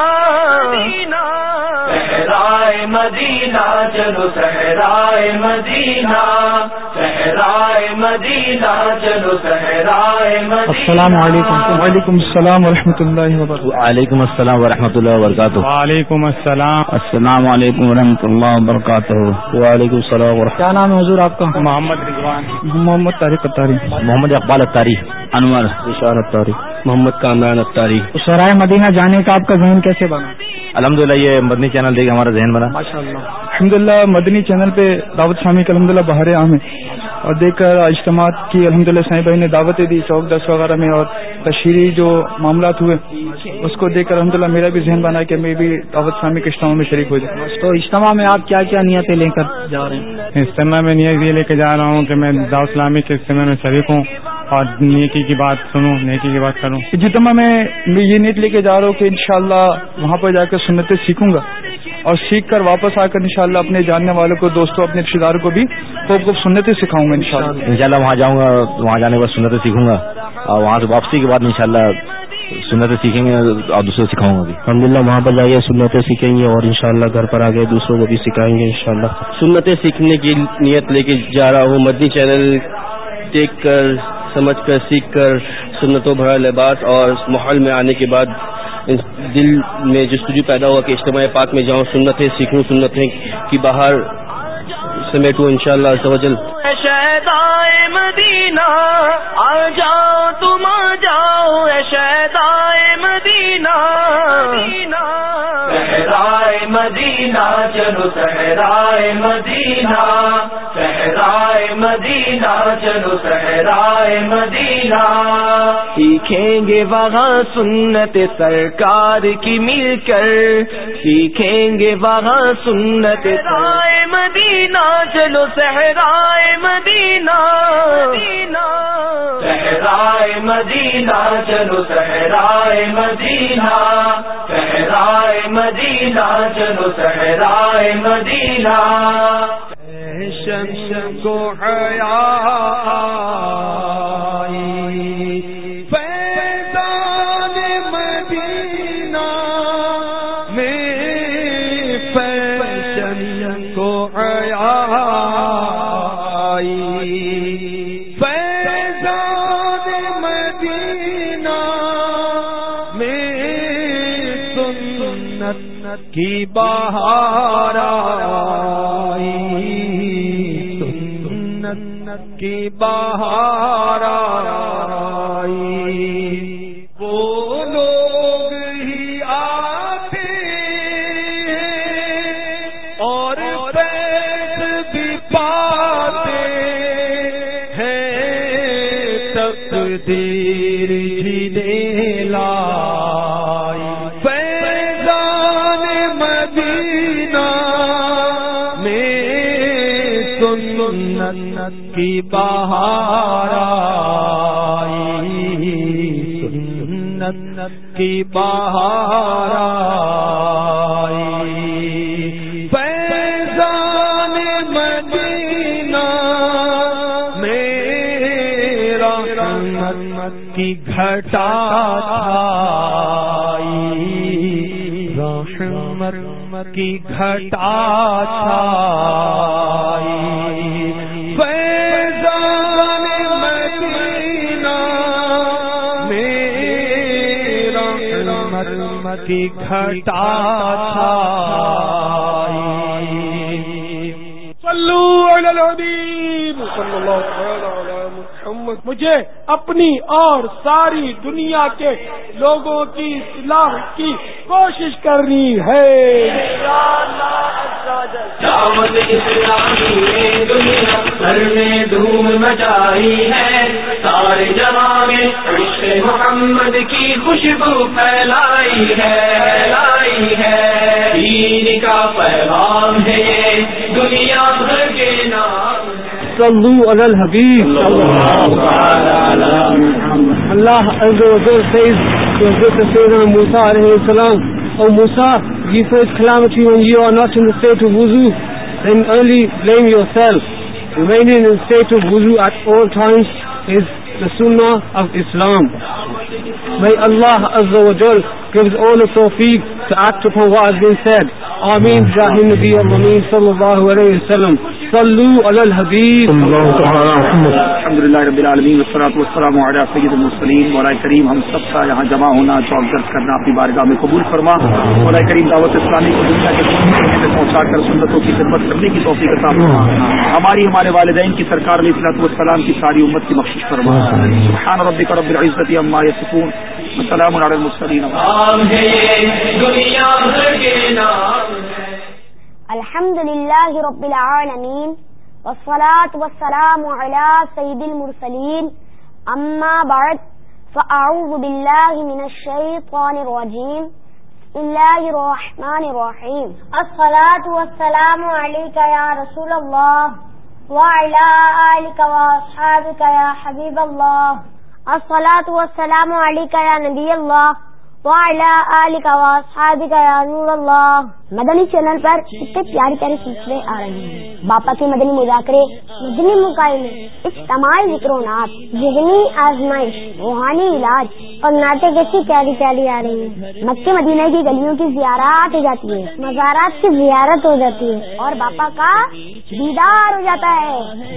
صحرائے مدینہ چلو صحرائے مدینہ، صحرائے مدینہ چلو صحرائے مدینہ۔ السلام علیکم۔ وعلیکم السلام ورحمۃ اللہ وبرکاتہ۔ وعلیکم السلام ورحمۃ اللہ وبرکاتہ۔ وعلیکم السلام۔ السلام علیکم ورحمۃ اللہ وبرکاتہ۔ وعلیکم السلام ورحمۃ۔ کیا نام ہے حضور آپ کا؟ محمد رضوان۔ محمد طارق اتاری۔ محمد اقبال اتاری۔ انور اشار اتاری۔ محمد کامران اتاری۔ سرائے مدینہ جانے کا آپ کا ذہن کیسے بنا؟ الحمدللہ یہ مدنی چینل دیکھ ہمارا ذہن بنا۔ ماشاء اللہ الحمدللہ مدنی چینل پہ دعوت اسلامی کا الحمدللہ بہار عام ہے، اور دیکھ کر اجتماعات کی الحمدللہ سائیں بھائی نے دعوتیں دی چوک دس وغیرہ میں، اور تشہیری جو معاملات ہوئے اس کو دیکھ کر الحمدللہ میرا بھی ذہن بنا کہ میں بھی دعوت اسلامی کے اجتماع میں شریک ہو جاؤں۔ تو اجتماع میں آپ کیا کیا نیتیں لے کر جا رہے ہیں؟ اجتماع میں نیت یہ لے کے جا رہا ہوں کہ میں دعوت اسلامی کے اجتماع میں شریک ہوں اور نیکی کی بات سنوں، نیکی کی بات کروں۔ اجتماع میں میں یہ نیت لے کے جا رہا ہوں کہ انشاءاللہ وہاں پر جا کر سنتیں سیکھوں گا، اور سیکھ کر واپس آ کر انشاءاللہ اپنے جاننے والوں کو، دوستوں، اپنے رشتے داروں کو بھی خوب خوب سنتیں سکھاؤں گا انشاءاللہ۔ انشاءاللہ وہاں جاؤں گا، وہاں جانے کے بعد سنتیں سیکھوں گا، اور وہاں سے واپسی کے بعد انشاءاللہ سنتیں سیکھیں گے اور دوسروں کو سکھاؤں گا بھی۔ الحمدللہ وہاں پر جائیے سنتیں سیکھیں گے، اور انشاءاللہ گھر پر آگے دوسروں کو بھی سکھائیں گے انشاءاللہ۔ سنتیں سیکھنے کی نیت لے کے جا رہا ہوں، مدنی چینل دیکھ کر، سمجھ کر، سیکھ کر سنتوں بھرا لباس، اور اس ماحول میں آنے کے بعد دل میں جستجو پیدا ہوا کہ اجتماع پاک میں جاؤں، سنتیں سیکھوں، سنتیں کی باہر سمیٹوں انشاءاللہ عز و جل۔ شہدائے مدینہ آ جاؤ، تم آ جاؤ اے شہدائے مدینہ، صحرائے مدینہ چلو صحرائے مدینہ، صحرائے مدینہ چلو صحرائے مدینہ، سیکھیں گے وہاں سنت سرکار کی مل کر، سیکھیں گے وہاں سنت صحرائے مدینہ چلو صحرائے مدینہ، صحرائے مدینہ چلو صحرائے مدینہ، صحرائے مدینہ چلو صحرائے مدینہ۔ شمس کو حیا فیضان مدینہ میں، فیضان کو حیا فیضان مدینہ میں، سنت کی بہار آئی، سنت کی بہار آئی، وہ لوگ ہی آتے ہیں اور فیض بھی پاتے ہیں، تقدیر ہی دے لائی، فیضان مدینہ میں، سنت کی بہار آئی، سنت کی بہار آئی، فیضان مدینہ میں، رحمت کی گھٹا چھائی، رحمت کی گھٹا چھائی، فیضان مدینہ میں، رحمت کی گھٹا چھائی۔ صلو علی الحبیب صلی اللہ علیہ محمد۔ مجھے اپنی اور ساری دنیا کے لوگوں کی اصلاح کی کوشش کرنی ہے۔ دعوت اسلامی نے دنیا بھر میں دھوم مچائی ہے، سارے جہاں میں عشق محمد کی خوشبو پھیلائی ہے، پھیلائی ہے، دین کا پیغام ہے یہ دنیا بھر کے نام۔ صلو علی الحبیب اللہ عز و جل says to Hazrat Sayyidina Musa alayhi salam, O Musa, you face calamity when you are not in the state of wuzu, then only blame yourself. Remaining in the state of wuzu at all times is the sunnah of Islam. May Allah Azza wa Jal gives all the tawfiq to act upon what has been said. Ameen. Jahi Nabi Ameen sallallahu alayhi wa sallam. Sallu ala al-Habib. Alhamdulillah Rabbil Alameen. Wassalatu wassalamu ala Sayyid al-Mursaleen. Mawla Kareem, hum sab ka yahan jama hona, chawk darj karna apni bargah mein qabool farma. Mawla Kareem da'wat islami ko दुनिया के कोने में पहुंचा कर सुन्नतों की खिदमत करने की तौफीक अता फरमा. हमारी हमारे वालिदैन की सरकार अलैहिस्सलातु वस्सलाम की सारी उम्मत की बख्शिश फरमा. सुभान रब्बिका रब्बिल इज्जति अम्मा यसिफून व सलामुन अलल मुरसलीन. अल्हम्दुलिल्लाहि रब्बिल आलमीन वस्सलातु वस्सलामु अला सय्यिदिल मुरसलीन. अम्मा बअद फ़अऊज़ु बिल्लाहि मिनश शैतानिर रजीम. बिस्मिल्लाहिर रहमानिर रहीम. अस्सलातु वस्सलामु अलैका या रसूलल्लाह व अला आलिका व अस्हाबिका या हबीबल्लाह. अस्सलातु वस्सलामु अलैका या नबीयल्लाह वाला आलिका व अस्हाबिका या नूरल्लाह. मदनी चैनल पर इतने प्यारे प्यारे सिलसिले आ रहे हैं. बापा के मदनी मुज़ाकरे, मदनी मुकायमे, इज्तिमाई ज़िक्र व नात, ज़हनी आज़माइश, रूहानी इलाज और नाते कैसी प्यारी प्यारी आ रही है. मक्के मदीना की गलियों की ज़ियारत हो जाती है, मज़ारात की ज़ियारत हो जाती है और बापा का दीदार हो जाता है.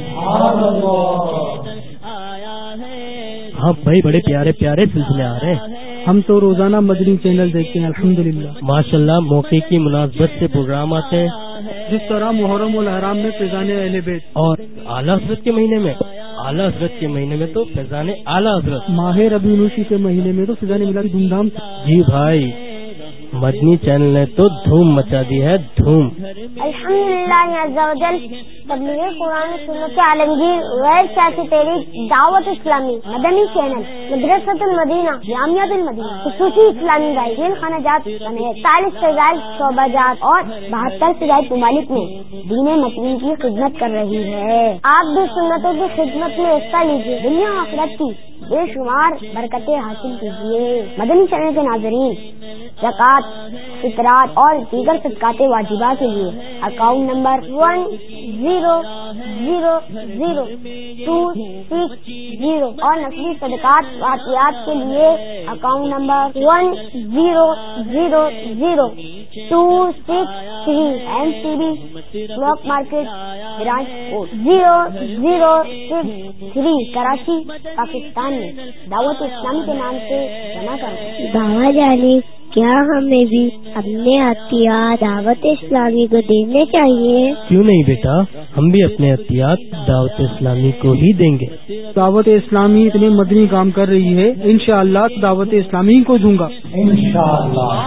हाँ भाई, बड़े प्यारे प्यारे सिलसिले आ रहे हैं. हम तो रोजाना मदनी चैनल देखते हैं अल्हम्दुलिल्लाह. माशाल्लाह, मौके की मुनासबत से प्रोग्राम आते हैं. जिस तरह मुहर्रम और हराम में फैजाने अहले बैत और आला हज़रत के महीने में आला हज़रत के महीने में तो फैजाने आला हज़रत, माह रबीउल अव्वल के महीने में तो फैजाने मिलाद धूमधाम. जी भाई, मदनी चैनल ने तो धूम मचा दी है, धूम. अल्हम्दुलिल्लाह अज़्ज़ा व जल तबलीग कुरान सुन्नत आलमगीर गैर सियासी तहरीक दावत इस्लामी मदनी चैनल मदरसतुल मदीना जामियातुल मदीना खुसूसी इस्लामी भाई जेल खाना जात इकतालीस से ज्यादा शोबा जात और बहत्तर से ज्यादा ममालिक में दीन मतीन की खिदमत कर रही है. आप भी सुन्नतों की खिदमत में हिस्सा लीजिए, दुनिया आखिरत की बेशुमार बरकतें हासिल कीजिए. मदनी चैनल के नाज़रीन, ज़कात, फितरात और दीगर सदकाते वाजिबा के लिए account number one zero zero zero two six zero और नकली सदकात वाक़ियात के लिए account number one zero zero zero two six three M C B block market branch code zero zero six three Karachi Pakistan में दावत इस्लामी के नाम से जमा करें. बाबा जाने क्या हमें भी अपने अतियात दावत इस्लामी को देने चाहिए? क्यों नहीं बेटा, हम भी अपने अतियात दावत इस्लामी को ही देंगे. दावत इस्लामी इतने मदनी काम कर रही है, इंशाअल्लाह दावत इस्लामी को दूंगा इंशाअल्लाह.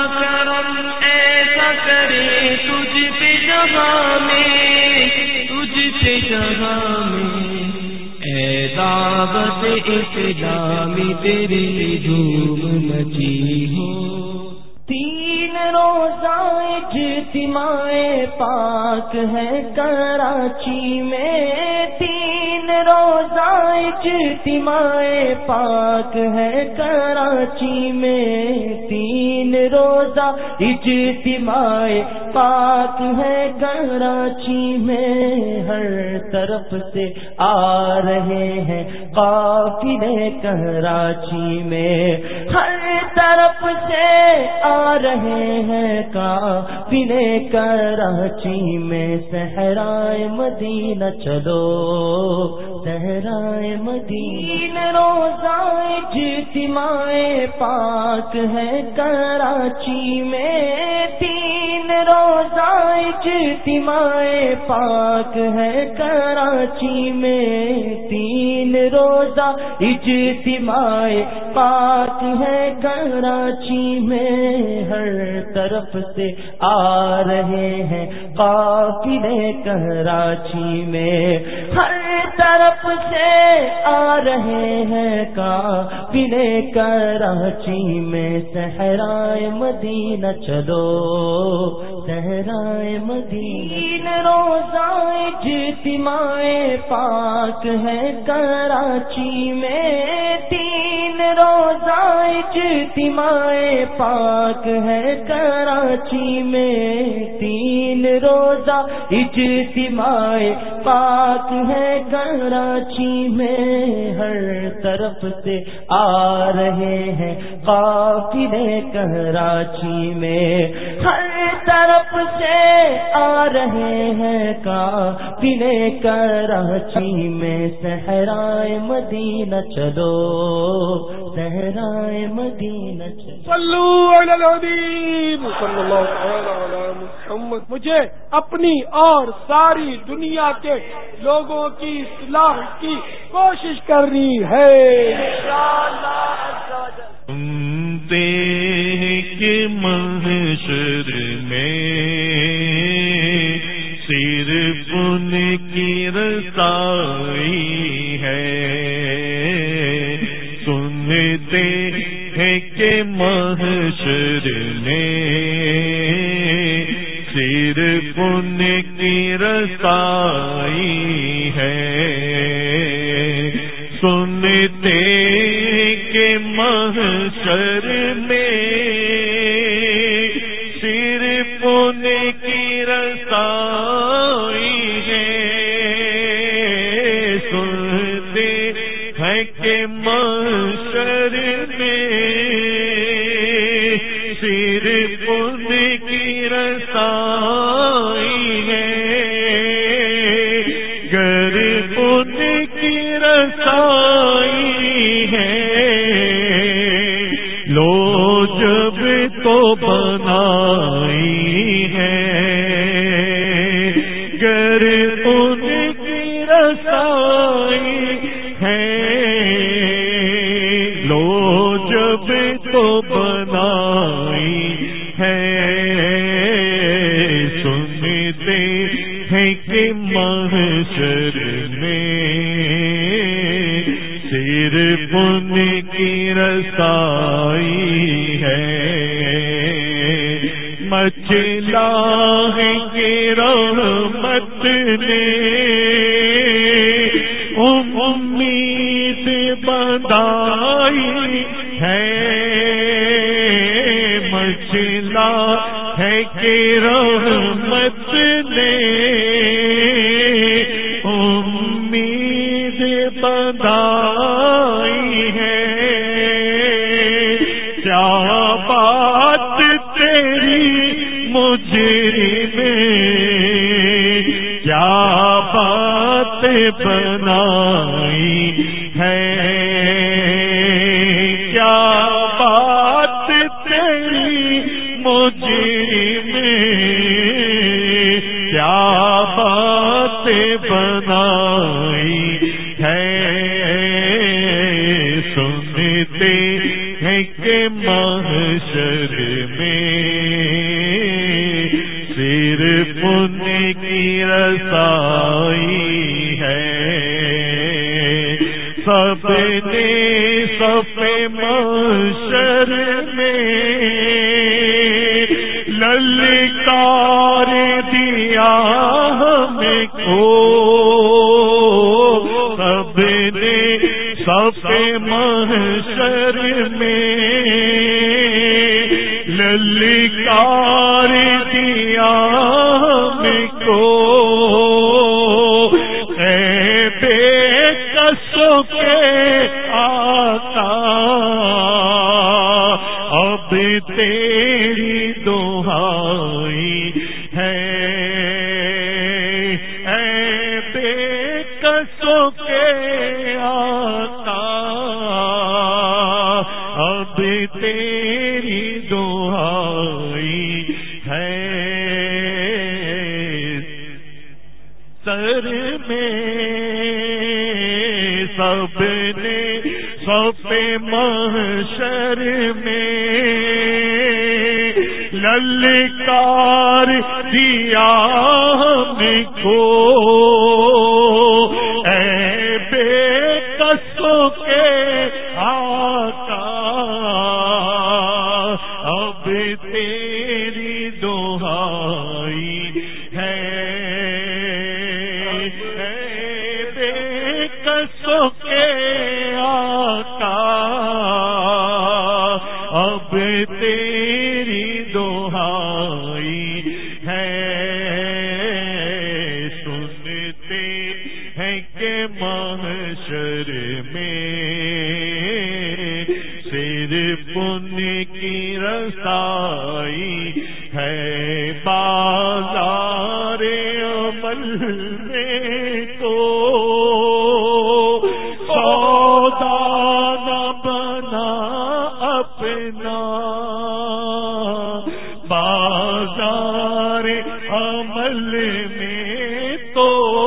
दावत इस्लामी तेरी धूम मची हो. तीन रोजा इज्तिमाए पाक है कराची में. तीन रोजा इज्तिमाए पाक है कराची में. तीन रोजा इज्तिमाए पाक है कराची में. हर तरफ से आ रहे हैं काफिले कराची में. हर तरफ से आ रहे हैं काफिले कराची में. सहराए मदीना चलो, सहराए मदीना. रोजा इज्तिमाए पाक है कराची में. तीन रोजा इज्तिमाए पाक है कराची में. तीन रोजा इज्तिमाए पाक है कराची में. हर तरफ से आ रहे हैं काफिले कराची में. हर तरफ से आ रहे हैं काफिले कराची में. सहराए मदीना चलो, सहराए मदीना. तीन रोजा इज्तिमाए पाक है कराची में. तीन रोजा اجتماع پاک ہے کراچی میں، تین روزہ اجتماع پاک ہے کراچی میں، ہر طرف سے آ رہے ہیں قافلے کراچی میں، ہر طرف سے آ رہے ہیں قافلے کراچی میں، صحرائے مدینہ چلو، صحرائے مدینہ چلو، صلو علی الحبیب صلی اللہ علیہ محمد۔ مجھے اپنی اور ساری دنیا کے لوگوں کی اصلاح کی کوشش کرنی ہے سنتے ہیں کہ محشر میں صرف ان کی رسائی ہے، سنتے ہیں کہ محشر میں صرف ان کی رسائی ہے، سنتے کہ محشر میں صرف ان کی رسائی ہے، سنتے ہیں کہ محشر میں صرف ان کی رسائی ہے، گر ان کی رسائی ہے لو جب تو بنائی ہے، گر ان کی رسائی ہے لو جب تو بنائی ہے، سنتے ہیں کہ محشر میں صرف ان کی رسائی ہے، مچلا ہے کہ رحمت نے امید بندائی ہے، مچلا ہے کہ رحمت نے امید بندائی ہے، کیا بات تیری مجرم کیا بات بنائی ہے، کیا بات تیری مجرم کیا بات بنائی ہے، سنتے ہیں کہ محشر میں صرف ان کی رسائی ہے، سب نے صف محشر میں للکار دیا ہمیں کو، سب نے صف محشر میں للکار دیا ہمیں کو، اے بے کسوں کے آقا اب تیری دہائی ہے، اے بے کسوں کے آقا اب تیری دہائی ہے، سر میں سب نے صف محشر میں للکار دیا ہم کو، اے بے کسوں کے آقا اب تیری دہائی ہے، اے بے کسوں کے آقا اب تیری دہائی ہے، سنتے ہیں کہ محشر میں صرف ان کی رسائی ہے، بازار عمل میں تو سودا نہ بنا اپنا، بازار عمل میں تو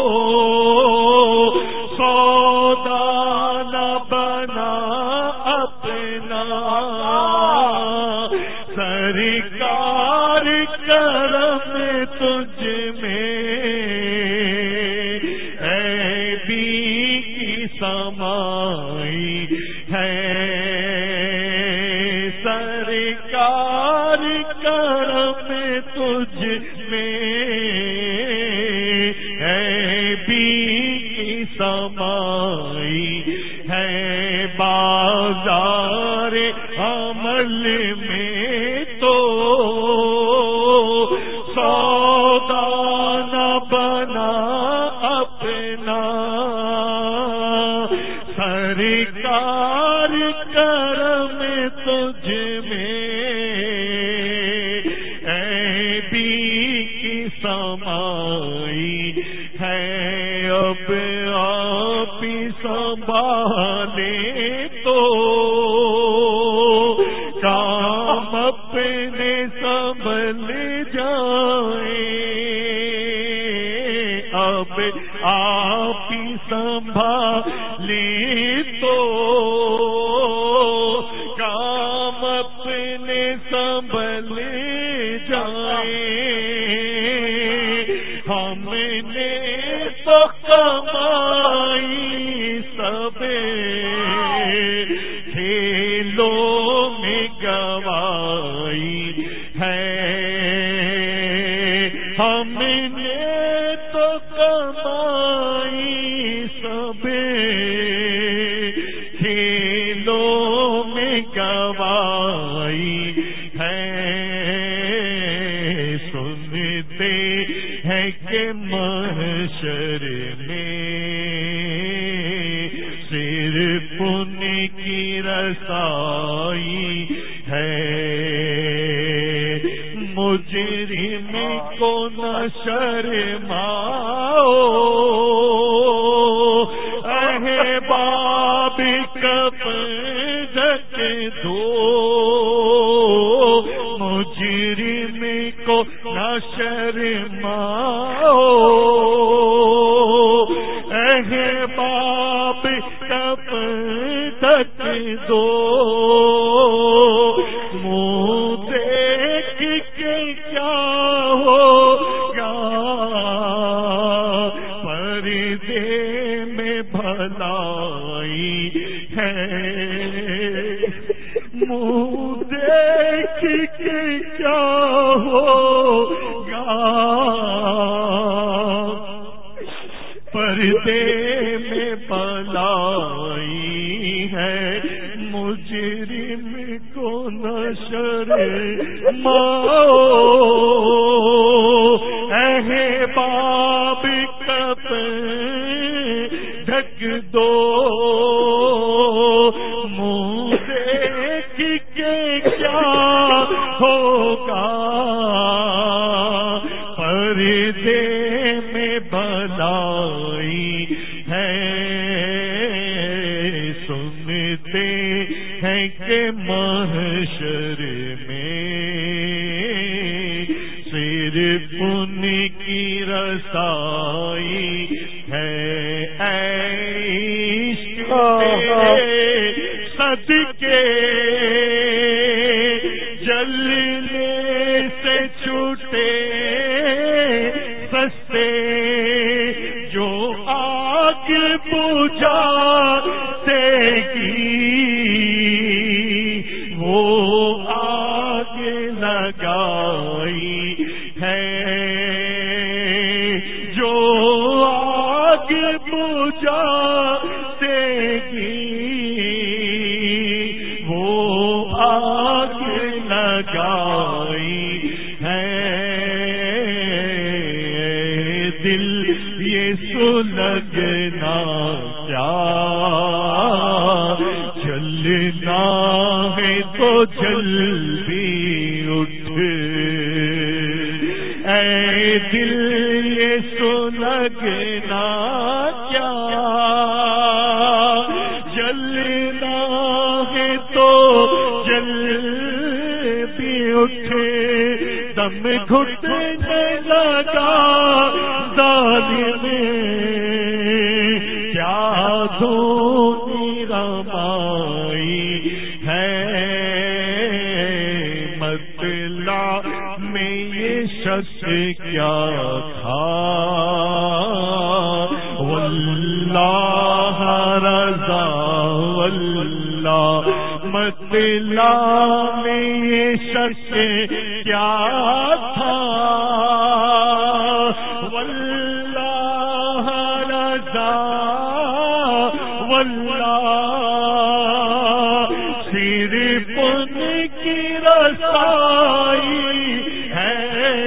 سودا نہ بنا اپنا، سرکار کرم تجھ میں عیبی کی سمائی ہے، سرکار کرم تجھ میں عیبی کی سمائی ہے، بازار عمل میں تو سودا نہ بنا اپنا، سرکار کرم تجھ میں عیبی کی سمائی ہے، اب آپ ہی سنبھالے تو کام اپنے سنبھل جائیں، اب آپ ہی سنبھالے تو کام اپنے سنبھل جائیں، ہم نے تو کمائی سب کھیلوں میں گوائی ہے، ہم نے تو کمائی سب کھیلوں میں گوائی ہے، سنتے ہیں کہ محشر میں صرف ان کی رسائی ہے، مجرم کو نہ شرماؤ، احباب کفن ڈھک دو، مجرم کو نہ شرماؤ، احباب کفن ڈھک دو، منہ دیکھ کے کیا ہوگا، پردے میں بھلائی ہے، منہ دیکھ کے کیا ہوگا، پردے میں بھلائی ہے، مجرم کو نہ شرماؤ، احباب کفن ڈھک دو، منہ دیکھ کے کیا ہوگا، پردے میں بھلائی ہے، سنتے ہیں کہ محشر میں صرف ان کی رسائی ہے، عشق تیرے صدقے جلنے سے چھوٹے سستے، جو آگ بجھاتے گی وہ آگ لگائی ہے، جو آگ لگائی ہے دل یہ سلگنا کیا جلنا ہے تو جلدی اٹھ اے دل یہ سلگنا کیا جلنا ہے تو جلدی اٹھ دم گھٹنے لگا ظالم کیا دھونی رمائی ہے مطلع میں یہ شخص کیا تھا واللہ رضا واللہ مطلع میں یہ شخص کیا تھا واللہ رضا واللہ صرف ان کی رسائی ہے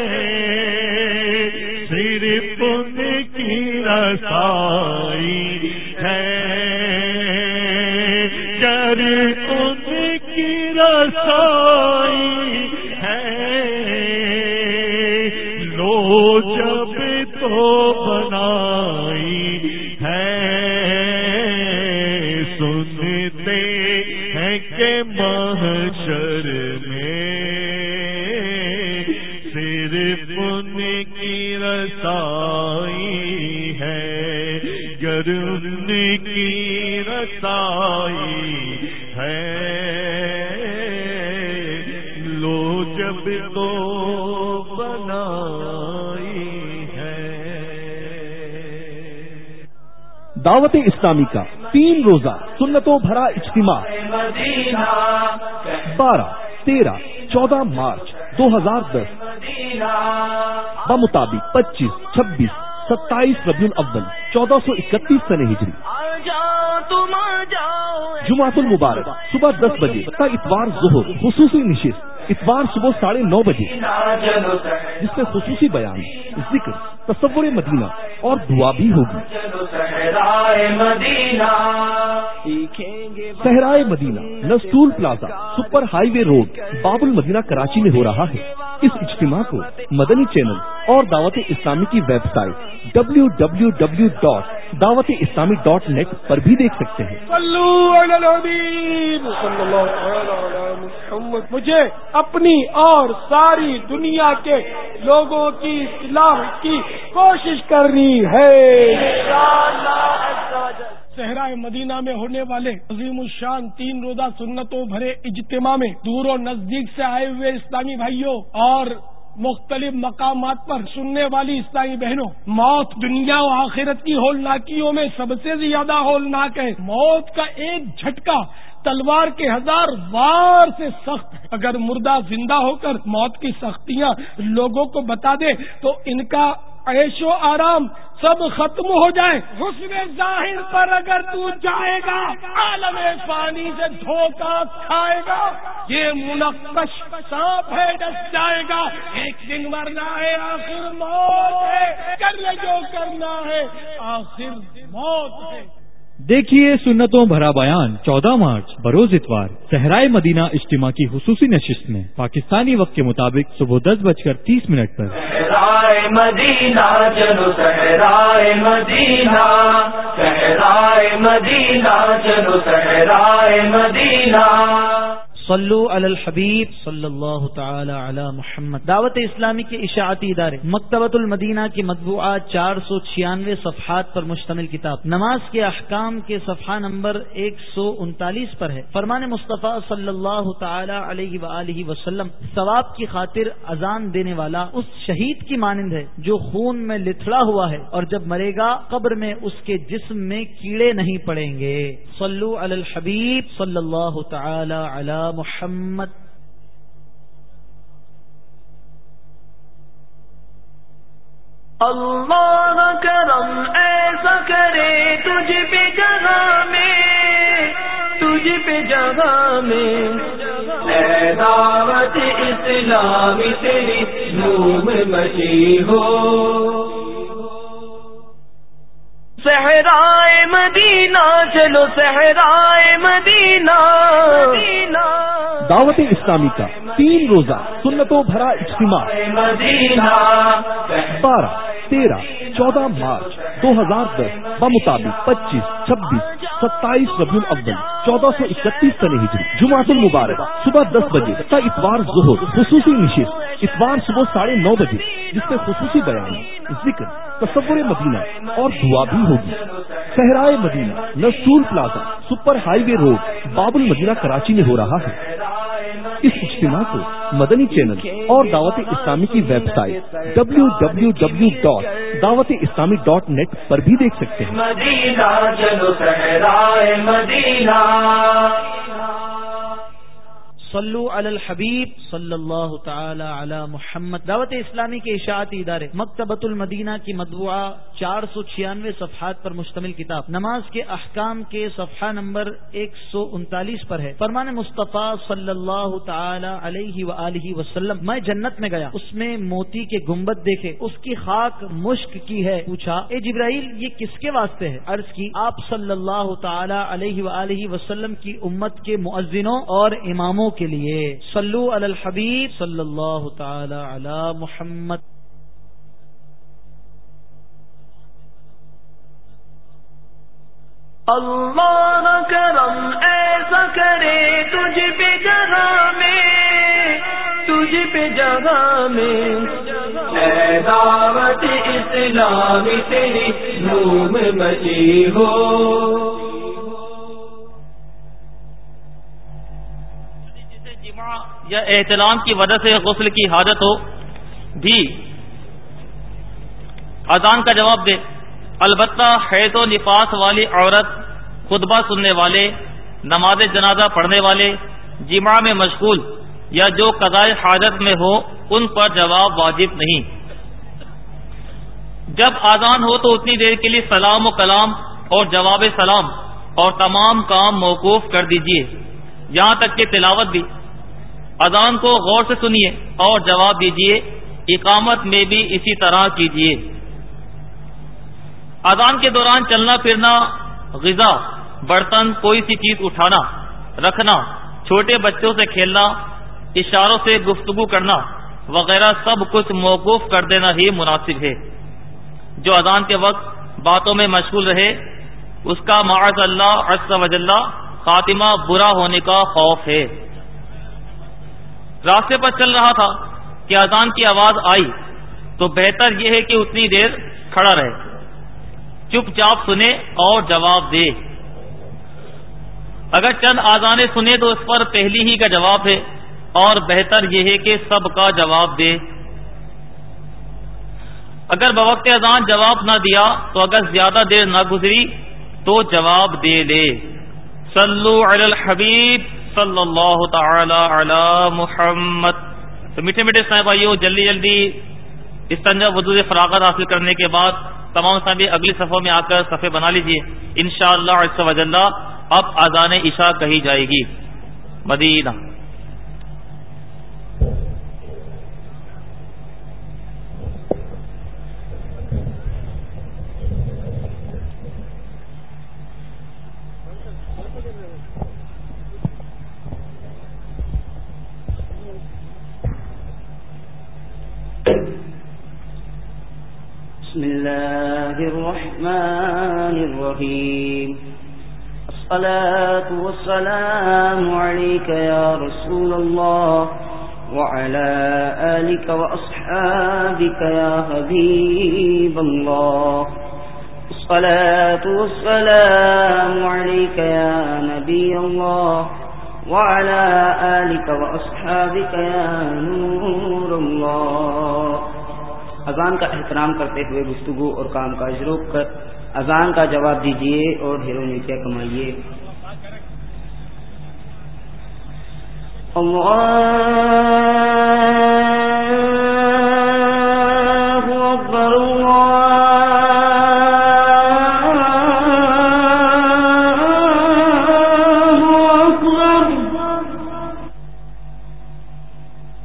صرف ان کی رسائی ہے گر ان کی رسائی ہے لو جب تو بنائی ہے سنتے ہیں کہ محشر میں صرف ان کی رسائی ہے گر ان کی رسائی ہے لو جب تو بنائی ہے. دعوت اسلامی کا تین روزہ سنتوں بھرا اجتماع بارہ تیرہ چودہ مارچ دو ہزار دس بمطابق پچیس چھبیس ستائیس ربیع الاول چودہ سو اکتیس سن ہجری. جمعۃ المبارک صبح دس بجے تا اتوار ظہر خصوصی نشست اتوار صبح ساڑھے نو بجے جس میں خصوصی بیان ذکر تصور مدینہ اور دعا بھی ہوگی. صحرائے مدینہ نسٹول پلازا سپر ہائی وے روڈ باب المدینہ کراچی میں ہو رہا ہے. اس اجتماع کو مدنی چینل اور دعوت اسلامی کی website W W W dot Dawat Islami dot net پر بھی دیکھ سکتے ہیں. مجھے اپنی اور ساری دنیا کے لوگوں کی اصلاح کی کوشش کرنی ہے. صحرائے مدینہ میں ہونے والے عظیم الشان تین روزہ سنتوں بھرے اجتماع میں دور و نزدیک سے آئے ہوئے اسلامی بھائیوں اور مختلف مقامات پر سننے والی اسلامی بہنوں، موت دنیا و آخرت کی ہولناکیوں میں سب سے زیادہ ہولناک ہے. موت کا ایک جھٹکا تلوار کے ہزار وار سے سخت ہے. اگر مردہ زندہ ہو کر موت کی سختیاں لوگوں کو بتا دے تو ان کا عیش و آرام سب ختم ہو جائے. حسن ظاہر پر اگر تو جائے گا عالم فانی سے دھوکہ کھائے گا. یہ منقش سانپ ہے ڈس جائے گا. ایک دن مرنا ہے آخر موت ہے. کر لے جو کرنا ہے آخر موت ہے. دیکھیے سنتوں بھرا بیان چودہ مارچ بروز اتوار صحرائے مدینہ اجتماع کی خصوصی نشست میں پاکستانی وقت کے مطابق صبح دس بج کر تیس منٹ پر. صحرائے مدینہ چلو صحرائے مدینہ صحرائے مدینہ چلو صحرائے مدینہ. صلو علی الحبیب صلی اللہ تعالی علی محمد. دعوت اسلامی کے اشاعتی ادارے مکتبۃ المدینہ کی مطبوعہ چار سو چھیانوے صفحات پر مشتمل کتاب نماز کے احکام کے صفحہ نمبر ایک سو انتالیس پر ہے. فرمان مصطفیٰ صلی اللہ تعالی علیہ وآلہ وسلم ثواب کی خاطر اذان دینے والا اس شہید کی مانند ہے جو خون میں لتھڑا ہوا ہے اور جب مرے گا قبر میں اس کے جسم میں کیڑے نہیں پڑیں گے. صلو علی الحبیب صلی اللہ تعالی علی محمد. اللہ کرم ایسا کرے تجھ پہ جگہ میں تجھ پہ جگہ میں اسلامی تیری دھوم مچی ہو. صحرائے مدینہ چلو صحرائے مدینہ. دعوت اسلامی کا تین روزہ سنتوں بھرا اجتماع مدینہ بارہ تیرہ چودہ مارچ دو ہزار دس بمطابق پچیس چھبیس ستائیس ربیع الاول چودہ سو اکتیس سن ہجری جمعۃ المبارک صبح دس بجے تا اتوار ظہر خصوصی نشست اتوار صبح ساڑھے نو بجے جس میں خصوصی بیان ذکر تصور مدینہ اور دعا بھی ہوگی. صحرائے مدینہ نسٹول پلازا سپر ہائی وے روڈ باب المدینہ کراچی میں ہو رہا ہے. اس اجتماع کو مدنی چینل اور دعوت اسلامی کی website W W W dot Dawat Islami dot net پر بھی دیکھ سکتے ہیں. مدینہ چلو صحرائے مدینہ. صلو علی الحبیب صلی اللہ تعالی علی محمد. دعوت اسلامی کے اشاعتی ادارے مکتبۃ المدینہ کی مطبوعہ چار سو چھیانوے صفحات پر مشتمل کتاب نماز کے احکام کے صفحہ نمبر ایک سو انتالیس پر ہے. فرمان مصطفیٰ صلی اللہ تعالی علیہ وآلہ وسلم میں جنت میں گیا, اس میں موتی کے گنبد دیکھے, اس کی خاک مشک کی ہے. پوچھا اے جبرائیل یہ کس کے واسطے ہے؟ عرض کی آپ صلی اللہ تعالی علیہ وآلہ وسلم کی امت کے مؤذنوں اور اماموں کے لیے. صلو علی الحبیب صلی اللہ تعالی علی محمد. اللہ کرم ایسا کرے تجھ پہ جگہ میں, تجھ پہ جگہ میں اے دعوت اسلامی تیری دھوم مچی ہو. یا احتلام کی وجہ سے غسل کی حاجت ہو بھی اذان کا جواب دے. البتہ حیض و نفاس والی عورت, خطبہ سننے والے, نماز جنازہ پڑھنے والے, جمعہ میں مشغول یا جو قضاء حاجت میں ہو ان پر جواب واجب نہیں. جب اذان ہو تو اتنی دیر کے لیے سلام و کلام اور جواب سلام اور تمام کام موقوف کر دیجیے, یہاں تک کہ تلاوت بھی. اذان کو غور سے سنیے اور جواب دیجیے. اقامت میں بھی اسی طرح کیجیے. اذان کے دوران چلنا پھرنا, غذا, برتن, کوئی سی چیز اٹھانا رکھنا, چھوٹے بچوں سے کھیلنا, اشاروں سے گفتگو کرنا وغیرہ سب کچھ موقوف کر دینا ہی مناسب ہے. جو اذان کے وقت باتوں میں مشغول رہے اس کا معاذ اللہ عز و جل خاتمہ برا ہونے کا خوف ہے. راستے پر چل رہا تھا کہ اذان کی آواز آئی تو بہتر یہ ہے کہ اتنی دیر کھڑا رہے, چپ چاپ سنے اور جواب دے. اگر چند آذانیں سنے تو اس پر پہلی ہی کا جواب ہے اور بہتر یہ ہے کہ سب کا جواب دے. اگر بوقت اذان جواب نہ دیا تو اگر زیادہ دیر نہ گزری تو جواب دے لے. صلو علی الحبیب صلی اللہ تعالی علی محمد. تو میٹھے میٹھے صاحب بھائیو, جلدی جلدی استنجا وضو سے فراغت حاصل کرنے کے بعد تمام صاحب اگلی صفوں میں آ کر صفحے بنا لیجئے. انشاءاللہ عز و جل اب اذان عشاء کہی جائے گی. مدینہ بسم الله الرحمن الرحيم. الصلاة والسلام عليك يا رسول الله وعلى آلك وأصحابك يا حبيب الله. الصلاة والسلام عليك يا نبي الله وعلى آلك وأصحابك يا نور الله. اذان کا احترام کرتے ہوئے گفتگو اور کام کاج روک کر اذان کا جواب دیجیے اور ڈھیروں نیکیاں کمائیے. اللہ اکبر اللہ اکبر.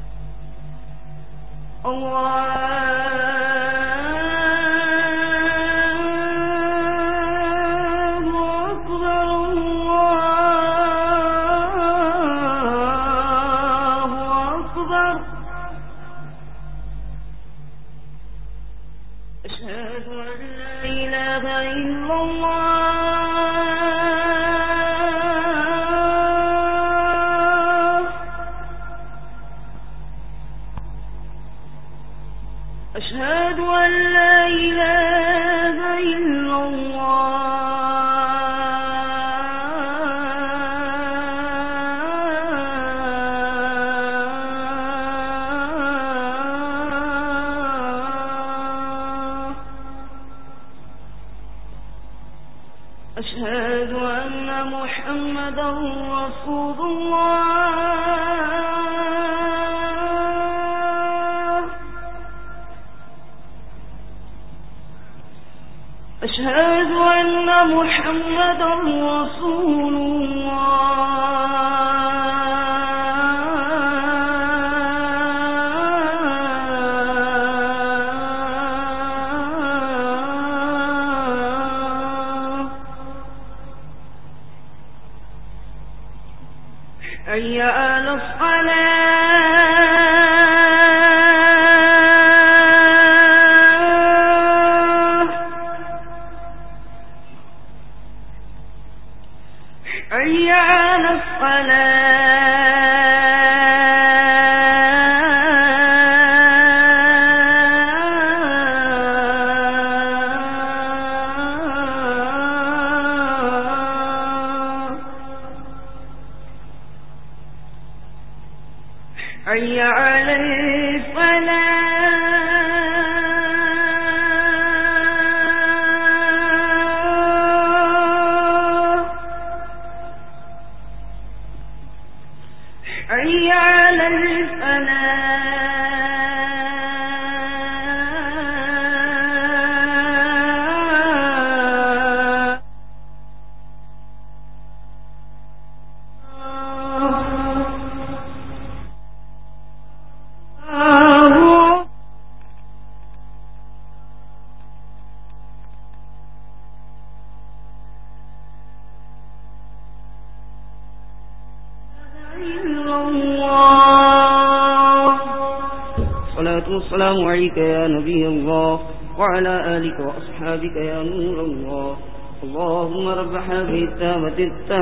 السلام عليك يا نبي الله وعلى آلك وأصحابك يا نور الله. اللهم رب هذه التامة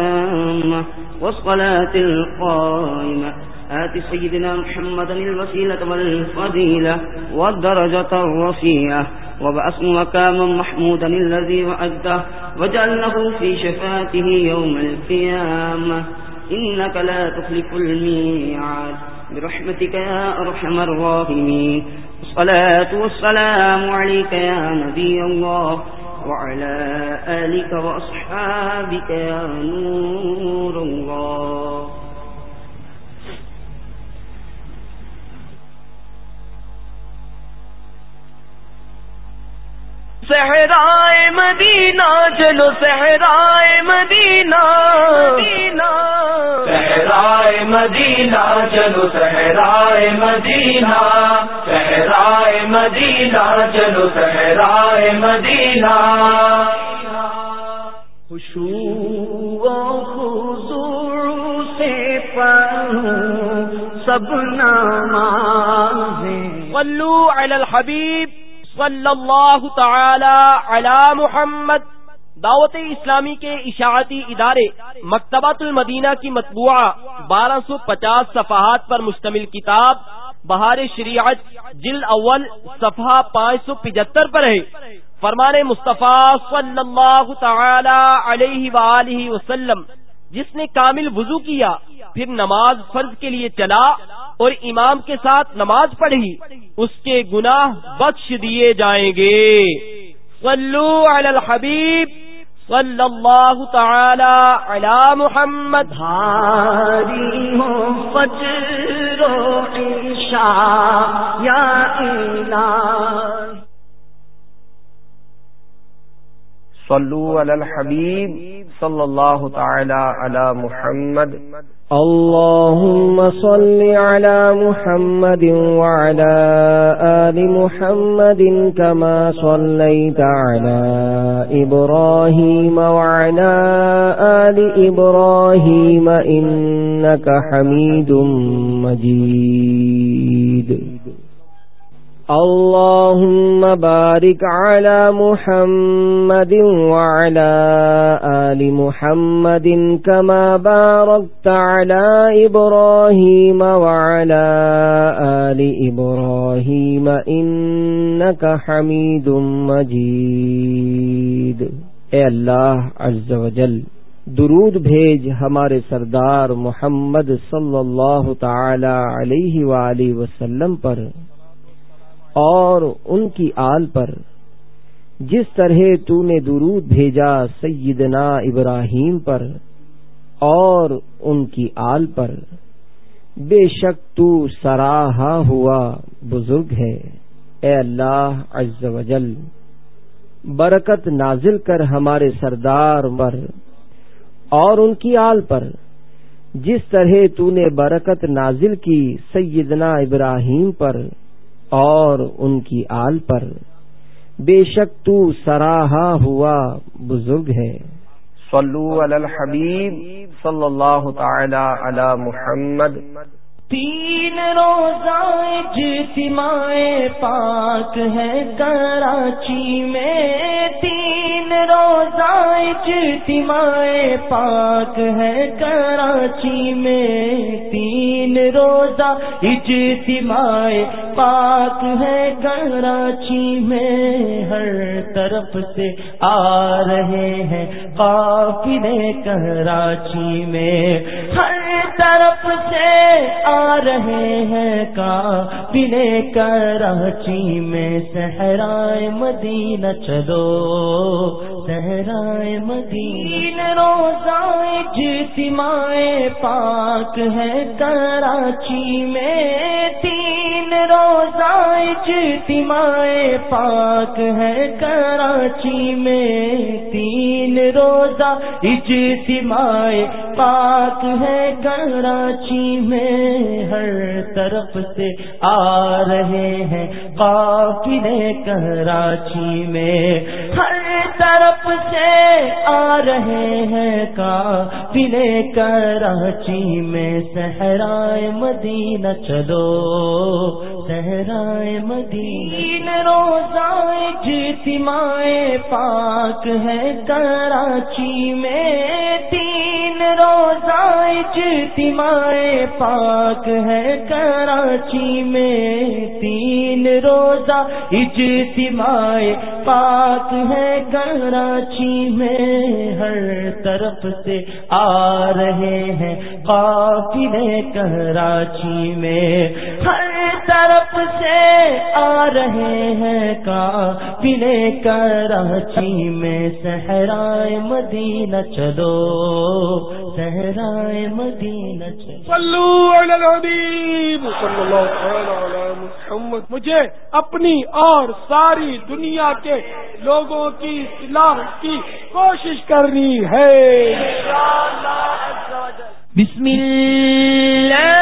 التامة والصلاة القائمة آت سيدنا محمدا الوسيلة والفضيلة والدرجة الرفيعة وبعث مقاما محمودا الذي وعده واجعل له في شفاعته يوم القيامة إنك لا تخلف الميعاد برحمتك يا أرحم الراحمين. الصلاة والسلام عليك يا نبي الله وعلى آلك وأصحابك يا نور الله. صحرائے مدینہ چلو صحرائے مدینہ صحرائے مدینہ چلو صحرائے مدینہ صحرائے مدینہ چلو صحرائے مدینہ. خشوع و خضوع سے پڑھوں سب نمازیں. صلو علی الحبیب صلی اللہ تعالی علی محمد. دعوت اسلامی کے اشاعتی ادارے مکتبۃ المدینہ کی مطبوعہ بارہ سو پچاس صفحات پر مشتمل کتاب بہار شریعت جلد اول صفحہ پانچ سو پچہتر پر ہے. فرمان مصطفیٰ صلی اللہ تعالی علیہ وآلہ وسلم جس نے کامل وضو کیا پھر نماز فرض کے لیے چلا اور امام کے ساتھ نماز پڑھی اس کے گناہ بخش دیے جائیں گے. صلو علی الحبیب صلی اللہ تعالی علی محمد. بھاری ہو فجر و عشاء یا الہی. صلو علی الحبیب صلی اللہ تعالی علی محمد اللهم صل على محمد وعلى آل محمد كما صليت على إبراهيم وعلى آل إبراهيم إنك حميد مجيد اللهم بارك على محمد وعلى آل محمد كما باركت على إبراهيم وعلى آل إبراهيم إنك حميد مجيد۔ اے اللہ عز و جل درود بھیج ہمارے سردار محمد صلی اللہ تعالی علیہ وآلہ وسلم پر اور ان کی آل پر جس طرح تو نے درود بھیجا سیدنا ابراہیم پر اور ان کی آل پر، بے شک تو سراہا ہوا بزرگ ہے۔ اے اللہ عز و جل برکت نازل کر ہمارے سردار پر اور ان کی آل پر جس طرح تو نے برکت نازل کی سیدنا ابراہیم پر اور ان کی آل پر، بے شک تو سراہا ہوا بزرگ ہے۔ صلو علی الحبیب صلی اللہ تعالی علی محمد۔ تین روزہ اجتماع پاک ہے کراچی میں، تین روزہ اجتماع پاک ہے کراچی میں، تین روزہ اجتماع پاک ہے کراچی میں، ہر طرف سے آ رہے ہیں قافلے کراچی میں، ہر طرف سے آ رہے ہیں قافلے کراچی میں، صحرائے مدینہ چلو صحرائے مدینہ، روزہ اجتماع پاک ہے کراچی میں، تین روزہ اجتماع پاک ہے کراچی میں، تین روزہ اجتماع پاک ہے کراچی میں، ہر طرف سے آ رہے ہیں قافلے کراچی میں، ہر طرف سے آ رہے ہیں قافلے کراچی میں، صحرائے مدینہ چلو صحرائے مدینہ، تین روزہ اجتماع پاک ہے کراچی میں، تین روزہ اجتماع پاک ہے کراچی میں، تین روزہ اجتماع پاک ہے کراچی میں، ہر طرف سے آ رہے ہیں قافلے کراچی میں، ہر طرف سے آ رہے ہیں قافلے کراچی میں، صحرائے مدینہ چلو صحرائے مدینہ چلو۔ صلو علی الحبیب صلی اللہ علیہ محمد۔ مجھے اپنی اور ساری دنیا کے لوگوں کی اصلاح کی کوشش کرنی ہے۔ بسم اللہ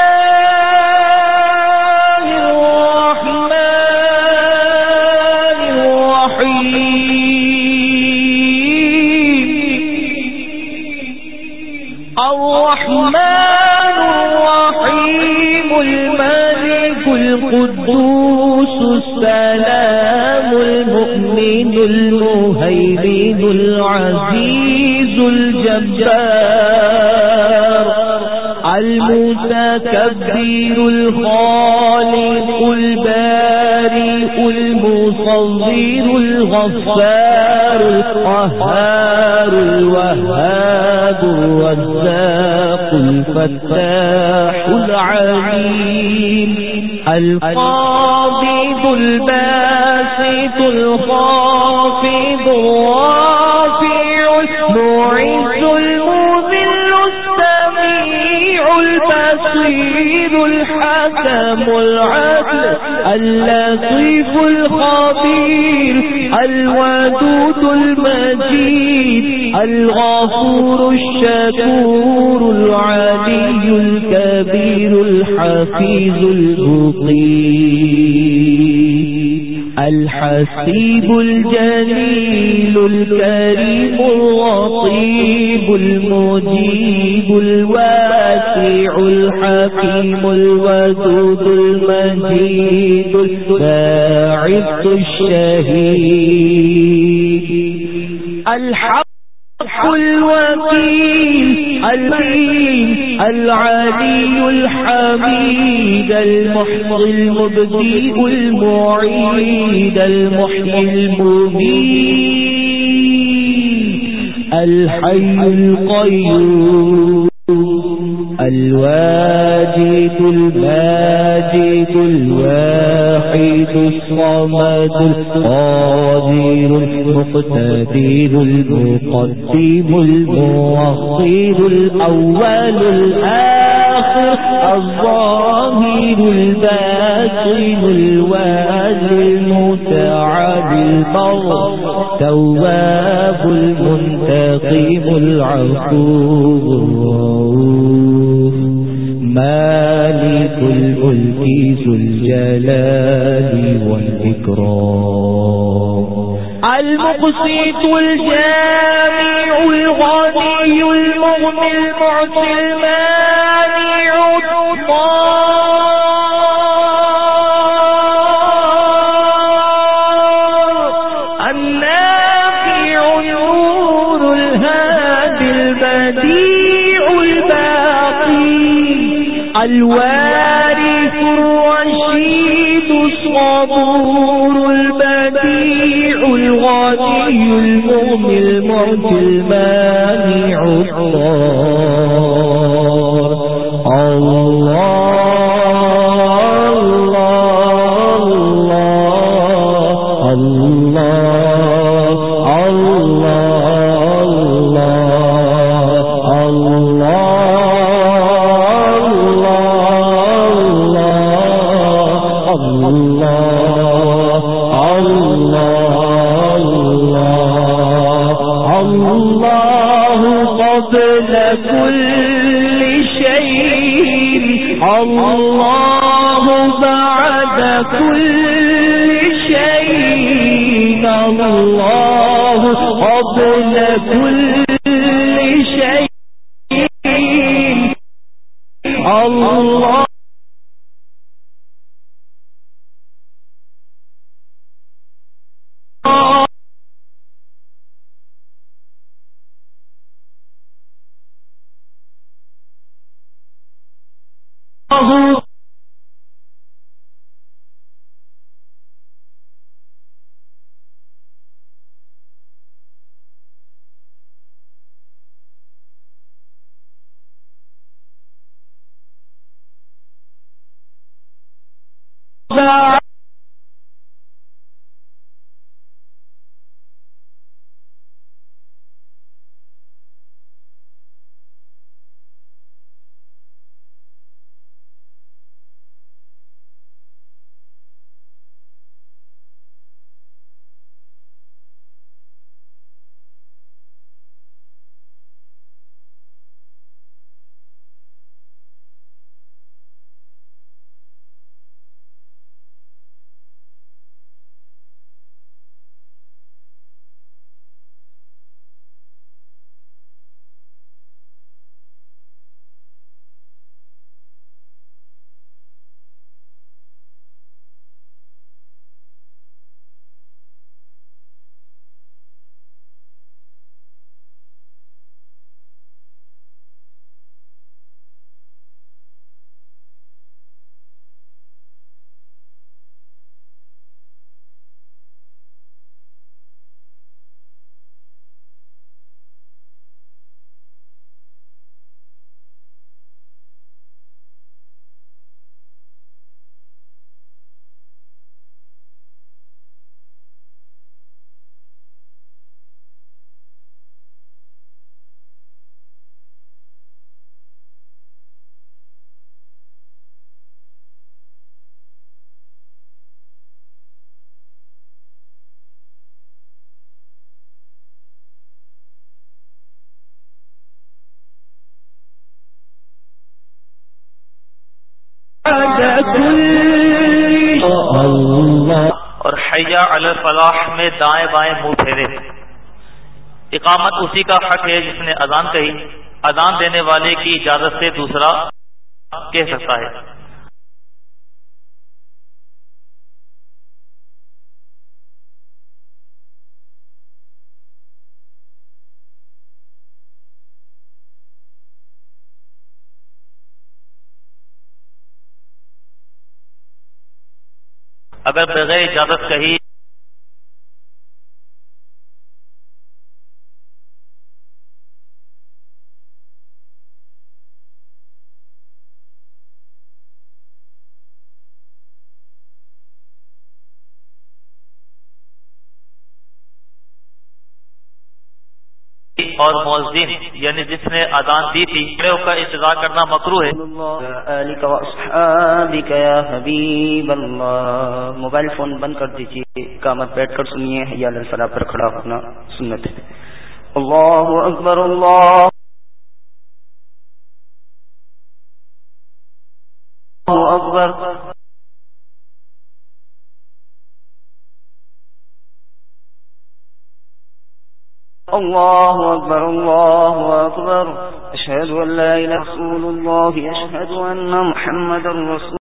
القدوس السلام المؤمن المهيمن العزيز الجبار المتكبر الخالق البارئ المصور الغفار القهار الوهاب الرزاق الفتاح العليم القابض الباسط الخافض الرافع المعز المذل السميع البصير الحكم العدل اللطيف الخبير الودود المجيد الغفور الشكور العلي الكبير الحفيظ المقيم الحسيب الجليل الكريم الرقيب المجيب الواسع الحكيم الودود المجيد الباعث الشهيد الحق الوكيل الحكيم العلي الحميد المحصي المبدئ المعيد المحيي المميت الحي القيوم الواجد الماجد الواحد الصمد القادر المقتدر المقدم المؤخر الأول الآخر الظاهر الباطن الوالي المتعالي البر التواب المنتقم العفو الرؤوف مالك الملك ذو الجلال والإكرام المقسط الجامع الغني المغني المعطي المانع الضار النافع النور الهادي البديع الباقي الوارث الرشيد الصبور البديع الغني المغني المعطي المانع الضار الله الله الله كل شيء الله بعد كل شيء الله قبل كل شيء الله اور حیا علی الفلاح میں دائیں بائیں منہ پھیرے. اقامت اسی کا حق ہے جس نے اذان کہی. اذان دینے والے کی اجازت سے دوسرا کہہ سکتا ہے. اگر بغیر اجازت کہی اور مؤذن یعنی جس نے اذان دی تھی کا انتظار کرنا مکروہ ہے. موبائل فون بند کر دیجیے. اقامت بیٹھ کر سنیے. حیا علی الفلاح پر کھڑا ہونا سنت ہے. اللہ اکبر اللہ اکبر. الله أكبر الله أكبر. أشهد أن لا إله إلا الله. أشهد أن محمد رسول